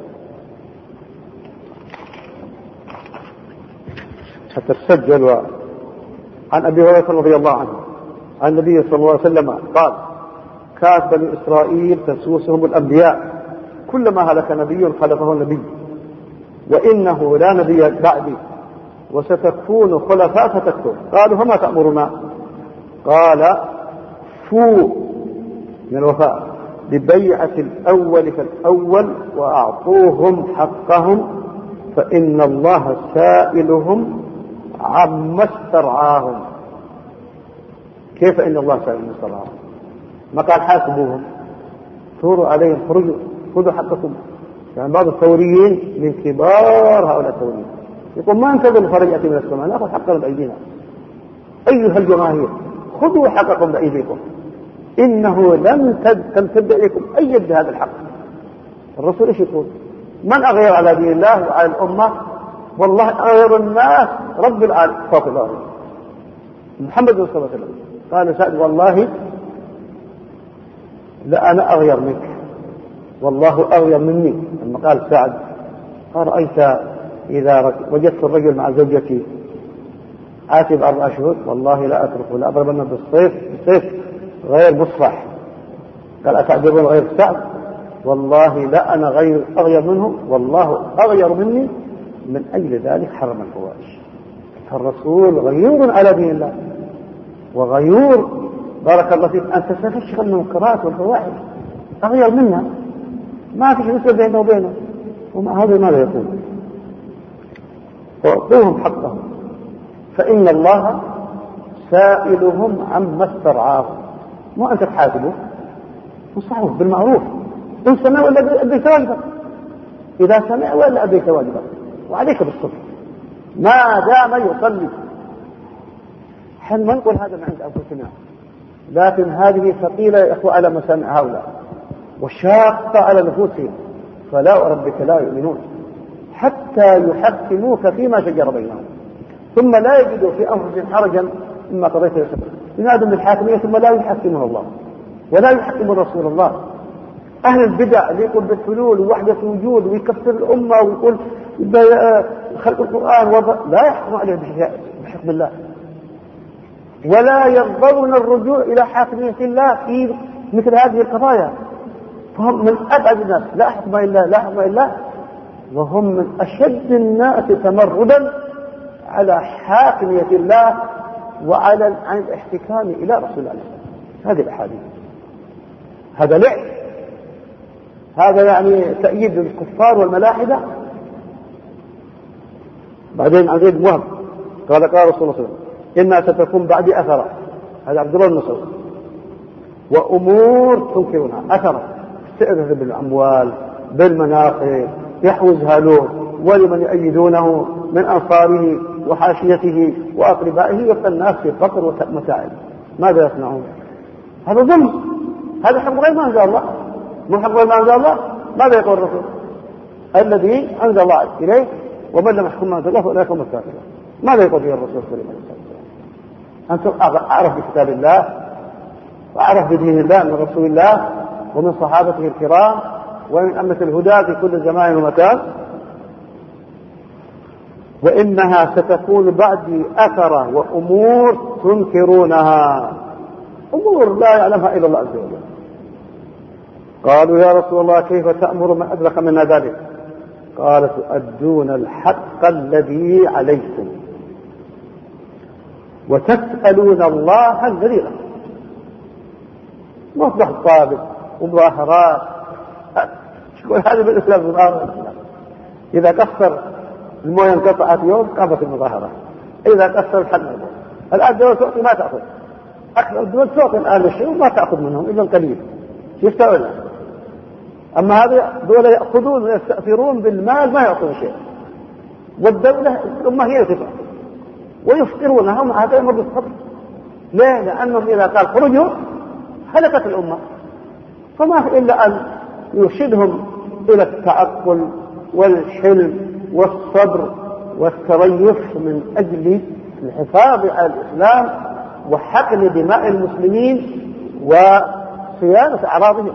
حتى تسجل. عن أبي هريرة رضي الله عنه عن النبي صلى الله عليه وسلم قال: كانت بني إسرائيل تسوسهم الأنبياء، كلما هلك نبي خلفه النبي، وإنه لا نبي بعدي وستكون خلفاء فتكثر. قالوا: فما تأمرنا؟ قال: فو من الوفاء ببيعة الأول فالأول وأعطوهم حقهم فإن الله سائلهم عما استرعاهم. كيف إن الله سائلهم عما استرعاهم؟ ما قال حاسبوهم، ثوروا عليهم، خذوا حقكم. يعني بعض الثوريين من كبار هؤلاء الثوريين يقول: ما ننتظر الفرج يأتي من السماء، نأخذ حقنا بأيدينا. أيها الجماهير خذوا حقكم بأيديكم، إنه لم تمتد إليكم أي يد هذا الحق. الرسول إيش يقول؟ من أغير على دين الله وعلى الأمة؟ والله أغير الناس رب العالمين فوق الأرض محمد صلى الله عليه وسلم. قال سعد: والله لأنا أغير منك والله أغير مني. لما قال سعد: أرأيت إذا وجدت الرجل مع زوجتي آتي ب4 أشهر والله لا أتركه، لا أضربنه بالسيف غير مصفح. قال: أتعجبون غير سعد؟ والله لا أنا أغير منه والله أغير مني، من أجل ذلك حرم الفواحش. فالرسول غيور على دين الله وغيور بارك الله فيك أن تستفشغل المنكرات والفواحش، أغير منها، ما في شيء يسوى بينه وبينه. ومع هذا ماذا يقول؟ وأعطوهم حقهم فإن الله سائلهم عما استرعاهم. مو أنت تحاسبه، نصحه بالمعروف، إن سمع ولا أديك واجبك، إذا سمع ولا أديك واجبك، وعليك بالصبر ما دام يصلي. حين ما نقول هذا من عند أنفسنا، لكن هذه ثقيلة يا إخوة على مسامع هؤلاء وشاقة على نفوسهم، فلا وربك لا يؤمنون حتى يحكموك فيما شجر بينهم ثم لا يجدوا في أنفسهم حرجا مما قضيت يوسف. ينادون بالحاكمية ثم لا يحكمون الله ولا يحكمون رسول الله. أهل البدع اللي يقول بالحلول ووحدة الوجود ويكفر الأمة ويقول خلق القرآن لا يحكم عليه بحكم الله، ولا يرضون الرجوع إلى حاكمية الله في مثل هذه القضايا، فهم من أبعد الناس لا حكم إلا لا حكم إلا، وهم من أشد الناس تمردا على حاكمية الله وعلى عن الاحتكام إلى رسول الله. هذه الأحاديث هذا لعب، هذا يعني تأييد للكفار والملاحدة. بعدين عن زيد وهب قال رسول الله صلى الله عليه وسلم إنها ستكون بعد أثرة، هذا عبد الله بن مسعود، وأمور تنكرونها أثرة، استئذن بالأموال بالمناقب يحوزها له ولمن يؤيدونه من أنصاره وحاشيته وأقربائه، يبقى الناس في فقر ومتاعب. ماذا يصنعون؟ هذا ظلم، هذا حق غير ما أنزل الله، من حق غير ما أنزل الله. ماذا يقول الرسول؟ الذي أنزل الله إليه ومن لم يحكم ما أنزل الله فأولئك هم الكافرون. ماذا يقول فيه الرسول صلى الله عليه وسلم؟ أنتم أعرف بكتاب الله وأعرف بدين الله من رسول الله ومن صحابته الكرام ومن أمة الهدى في كل زمان ومكان، وإنها ستكون بعد أثرة وأمور تنكرونها، أمور لا يعلمها إلا الله عز وجل. قالوا يا رسول الله كيف تأمر من أدرك منا ذلك؟ قال تؤدون الحق الذي عليكم وتسألون الله الذي لكم. مصبح طابق ومظاهرات، هذه بالإسلام مظاهرة. إذا كسر المويه انقطعت يوم قامت المظاهرة، إذا كسر الحل. الآن دول تعطي ما تأخذ، أكثر الدول تعطي الآن الشيء وما تأخذ منهم إلا القليل يستوعبون. أما هذه دول يأخذون ويستأثرون بالمال ما يعطون شيء، والدولة الأمة هي تدفع ويفقرونها، ومع هذا يمر بالصبر. ليه؟ لأنهم إذا قال خرجوا خلقت الأمة، فما في إلا أن يرشدهم إلى التعقل والحلم والصبر والتريث من أجل الحفاظ على الإسلام وحقن دماء المسلمين وصيانة أعراضهم.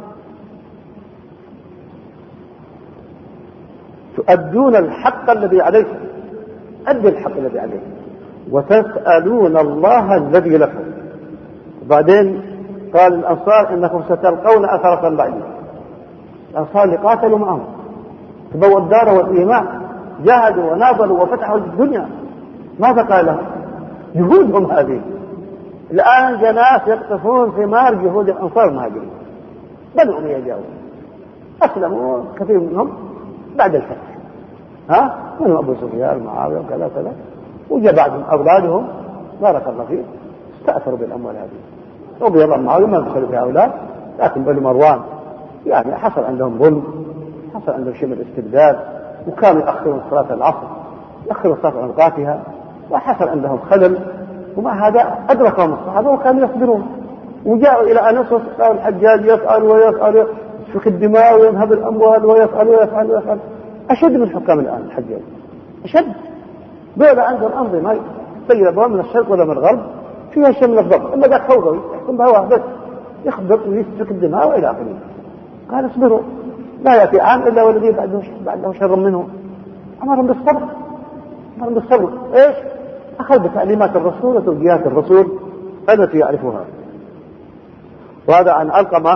تؤدون الحق الذي عليكم، أدوا الحق الذي عليكم وتسألون الله الذي لكم. وبعدين قال الأنصار إنكم ستلقون أثرة بعيدة. الأنصار اللي قاتلوا معهم تبوا الدار والإيمان، جاهدوا وناضلوا وفتحوا الدنيا، ماذا قال لهم؟ جهودهم هذه. الآن جناس يقطفون ثمار جهود الأنصار المهاجرين، بنو أمية جاءوا أسلموا كثير منهم بعد الفتح، منهم أبو سفيان معاوية وكذا وكذا، وجاء بعدهم أولادهم بارك الله فيه استأثروا بالأموال هذه. رضي الله عنهم معاوية ما دخلوا في هؤلاء، لكن بنو مروان يعني حصل عندهم ظلم، حصل عندهم شيء من الاستبداد، وكانوا يأخرون صلاة العصر، يأخرون صلاة أوقاتها، وحصل عندهم خلل، ومع هذا أدركهم الصحابة وكانوا يصبرون. وجاءوا إلى أن يصل الحجاج يسأل ويسأل يسفك الدماء وينهب الأموال ويسأل ويسأل ويسأل. أشد من حكام الآن الحجاج، أشد. بيضا عندهم أنظمة طيبة من الشرق ولا من الغرب فيها شيء من الضبط، أما ذاك فوضوي يحكم بهواه بس، يخبط ويسفك الدماء وإلى آخره. قال اصبروا لا يأتي عام إلا والذي بعده شر منه. أمرهم بالصبر، أمرهم بالصبر. إيش؟ أخذ بتعليمات الرسول وتوجيهات الرسول التي يعرفها. وهذا عن علقمة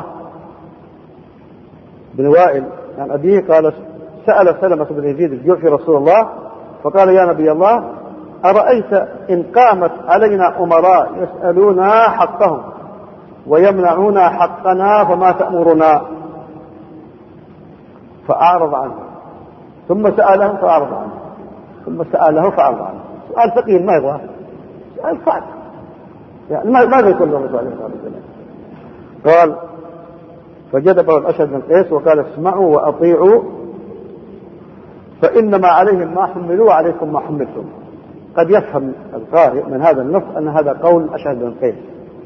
بن وائل عن أبيه قال سأل سلمة بن يزيد الجعفي رسول الله فقال يا نبي الله أرأيت إن قامت علينا أمراء يسألونا حقهم ويمنعونا حقنا فما تأمرنا؟ فأعرض عنه، ثم سأله فأعرض عنه، ثم سأله فأعرض عنه. سؤال ثقيل ما يبغى، سؤال صعب، يعني ماذا يقول له الرسول عليه الصلاة والسلام؟ قال فجذبه الأشهد بن قيس وقال اسمعوا وأطيعوا فإنما عليهم ما حملوا وعليكم ما حملتم. قد يفهم القارئ من هذا النص أن هذا قول أشعث بن قيس.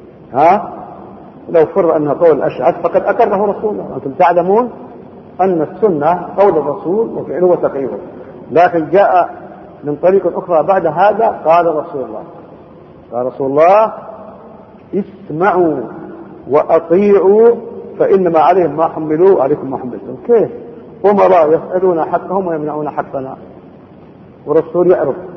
لو فرض أنه قول الأشعث فقد أقره رسول الله. أنتم تعلمون أن السنة قول الرسول وفعله وتقريره، لكن جاء من طريق أخرى بعد هذا قال رسول الله اسمعوا وأطيعوا فإنما عليهم ما حملوا عليكم ما حملتم. كيف أمراء يسألون حقهم ويمنعون حقنا، والرسول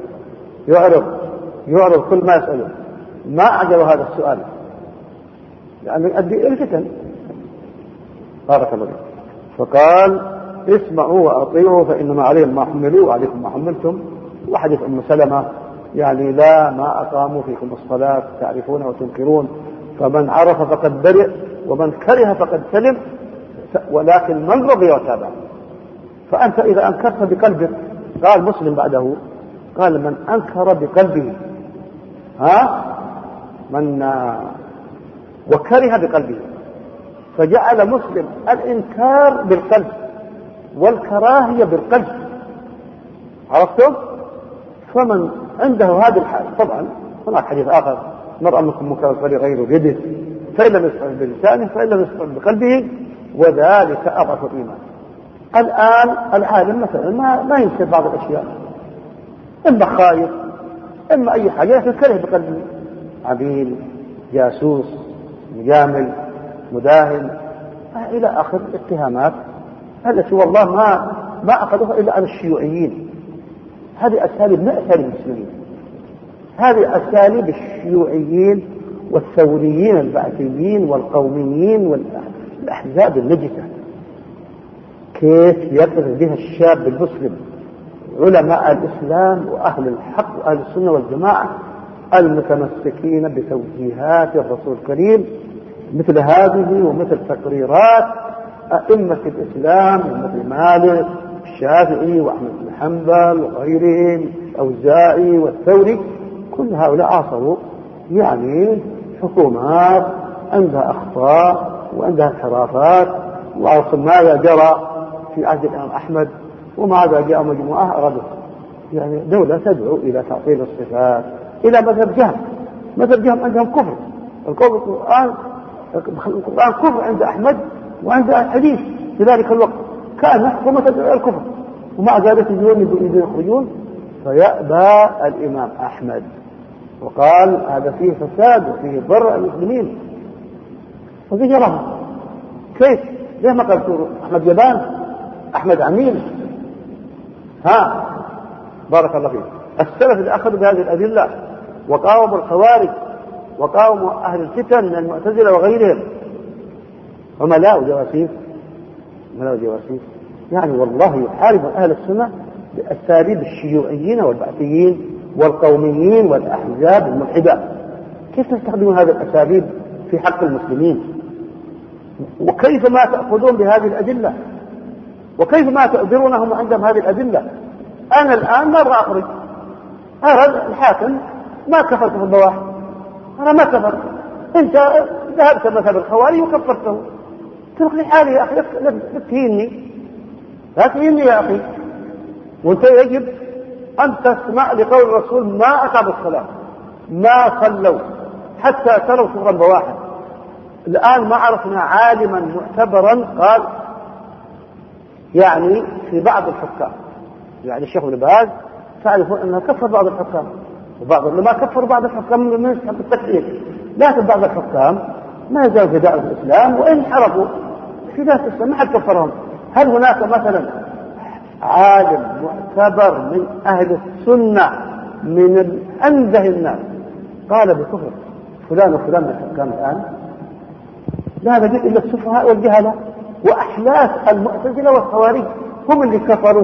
يعرض كل ما يسألون. ما أعجب هذا السؤال لأنه يؤدي إلى الفتن. بارك الله فيك. فقال اسمعوا وأطيعوا فإنما عليهم ما حملوا وعليكم ما حملتم. وحديث أم سلمة يعني لا ما أقاموا فيكم الصلاة تعرفون وتنكرون، فمن عرف فقد برئ ومن كره فقد سلم، ولكن من رضي وتابع. فأنت إذا أنكرت بقلبك، قال مسلم بعده قال من أنكر بقلبه وكره بقلبه، فجعل مسلم الإنكار بالقلب والكراهية بالقلب. عرفتم؟ فمن عنده هذه الحال، طبعا هناك حديث آخر مرأة منكم منكرا فليغيره بيده فإن لم يستطع بلسانه فإن لم يستطع بقلبه وذلك أضعف الإيمان. الآن العالم مثلا ما ينكر بعض الأشياء، إما خايف إما أي حاجة يكره بقلبه، عبيل، جاسوس، مجامل، مداهن إلى آخر الاتهامات التي والله ما أخذوها إلا عن الشيوعيين. هذه أساليب ما أساليب المسلمين، هذه أساليب الشيوعيين والثوريين البعثيين والقوميين والأحزاب النجسة. كيف يقذف بها الشاب المسلم علماء الإسلام وأهل الحق وأهل السنة والجماعة المتمسكين بتوجيهات الرسول الكريم، مثل هذه ومثل تقريرات أئمة الإسلام مثل مالك الشافعي وأحمد بن حنبل وغيرهم الأوزاعي والثوري. كل هؤلاء عاصروا يعني حكومات عندها أخطاء وعندها انحرافات، وعاصر ماذا جرى في عهد الإمام أحمد وماذا جاء مجموعة أرادت يعني دولة تدعو إلى تعطيل الصفات إلى مذهب جهم عندهم كفر. القرآن كفر عند أحمد وعند الحديث في ذلك الوقت، كان حكومة تدعو إلى الكفر، ومع ذلك يريدون يخرجون. فيأبى الإمام أحمد وقال هذا فيه فساد وفيه ضر المسلمين. وفي جرى كيف؟ ليه ما قال أحمد جبان، أحمد عميل؟ بارك الله فيك. السلف اللي أخذوا بهذه الأدلة وقاوموا الخوارج وقاوموا أهل الفتن من المعتزلة وغيرهم، هم لا جواسيس يعني والله يحارب أهل السنة بأساليب الشيوعيين والبعثيين والقوميين والأحزاب الملحدة. كيف تستخدمون هذه الأساليب في حق المسلمين؟ وكيف ما تأخذون بهذه الأدلة؟ وكيف ما تؤذرونهم عندهم هذه الأدلة؟ أنا الآن مرة أخرج هذا الحاكم ما كفرت في البواحث، أنا ما كفرت، أنت ذهبت مثلا الخوارج وكفرته، ترك لي حالي يا أخي، لا تهيني يا أخي. وأنت يجب أن تسمع لقول الرسول ما أقاموا الصلاة ما صلوا حتى تروا كفرا بواحد. الآن ما عرفنا عالما معتبرا قال يعني في بعض الحكام، يعني الشيخ ابن باز تعرفون أنه كفر بعض الحكام وبعض ما كفر بعض الحكام من يسحب التكفير، لكن بعض الحكام ما يزال في دائرة الإسلام وإن حرفوا في دائرة الإسلام ما حد كفرهم. هل هناك مثلا عالم معتبر من أهل السنة من أنزه الناس قال بكفر فلان وفلان من الحكام الآن؟ لا نجد إلا السفهاء والجهلة وأحلاف المعتزلة والخوارج، هم اللي كفروا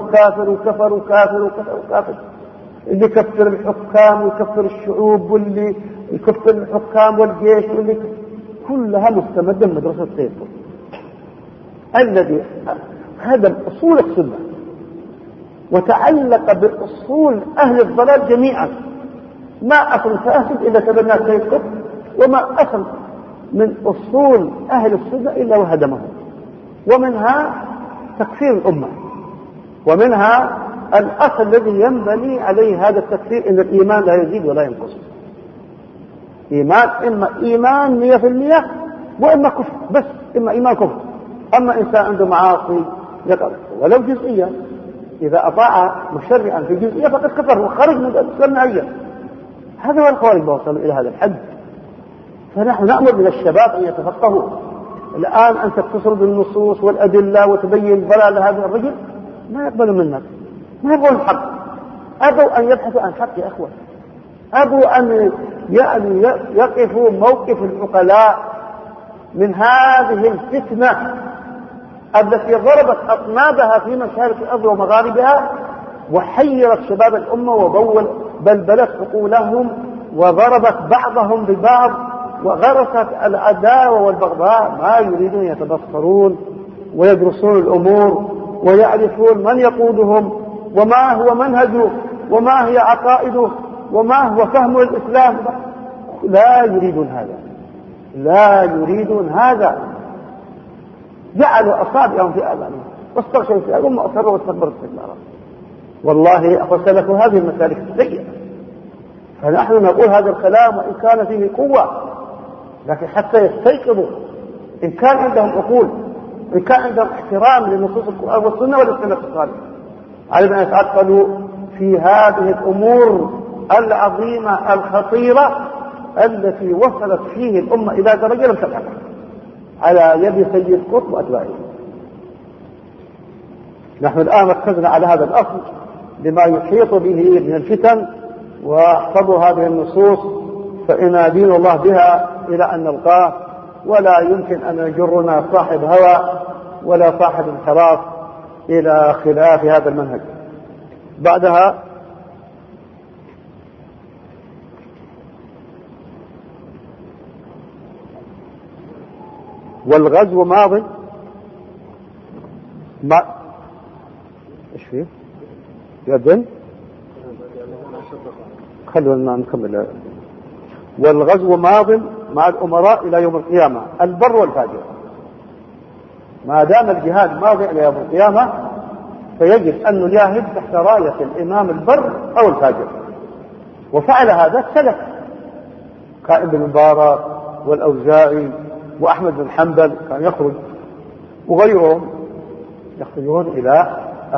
كافر، اللي يكفر الحكام ويكفر الشعوب واللي يكفر الحكام والجيش واللي كلها مستمدة من مدرسة السيطر الذي هدم أصول السنة وتعلق بأصول أهل الضلال جميعا. ما أصل فاسد إلا تبنى السيطر، وما أصل من أصول أهل السنة إلا وهدمه. ومنها تكفير الأمة، ومنها الأصل الذي ينبني عليه هذا التكفير إن الإيمان لا يزيد ولا ينقص. إيمان إما إيمان 100% وإما كفر، بس إما إيمان كفر. أما إنسان عنده معاصي ولو جزئية، إذا أطاع مشرعا في جزئية فقد كفر وخرج من الإسلام نهائيا. هذا هو الخوارج وصلوا إلى هذا الحد. فنحن نأمر من الشباب أن يتفقهوا. الآن أنت تتصل بالنصوص والأدلة وتبين ضلال هذا الرجل، ما يقبلوا منك، ما يبغون الحق. أبوا أن يبحثوا عن حق يا أخوة، أبوا أن يعني يقفوا موقف العقلاء من هذه الفتنة التي ضربت أطنابها في مشارق الأرض ومغاربها وحيرت شباب الأمة بلبلت عقولهم وضربت بعضهم ببعض وغرست العداوة والبغضاء. ما يريدون يتبصرون ويدرسون الأمور ويعرفون من يقودهم وما هو منهجه وما هي عقائده وما هو فهم الإسلام. لا يريدون هذا، لا يريدون هذا. جعلوا أصابعهم في آذانهم واستغشوا في آذانهم وأصروا واستكبروا استكبارا. والله فسلكوا هذه المسالك السيئة. فنحن نقول هذا الكلام وإن كان فيه قوة، لكن حتى يستيقظوا، إن كان عندهم عقول، إن كان عندهم احترام لنصوص القرآن والسنة والسنة الصالحة، علينا أن يتعقلوا في هذه الأمور العظيمة الخطيرة التي وصلت فيه الأمة إلى درجة لم تبلغ على يد سيد قطب وأتباعه. نحن الآن ركزنا على هذا الأصل لما يحيط به من الفتن، واحفظوا هذه النصوص فإن دين الله بها إلى أن نلقاه، ولا يمكن أن يجرنا صاحب هوى ولا صاحب انحراف إلى خلاف هذا المنهج. بعدها والغزو ماض. ما ايش فيه يأذن؟ خلونا نكمل. والغزو ماض مع الأمراء إلى يوم القيامة، البر والفاجر. ما دام الجهاد ماضي إلى يوم القيامة فيجب أن نجاهد تحت راية الإمام البر أو الفاجر. وفعل هذا السلف كائن بن مبارك والأوزاعي وأحمد بن حنبل كان يخرج، وغيرهم يخرجون إلى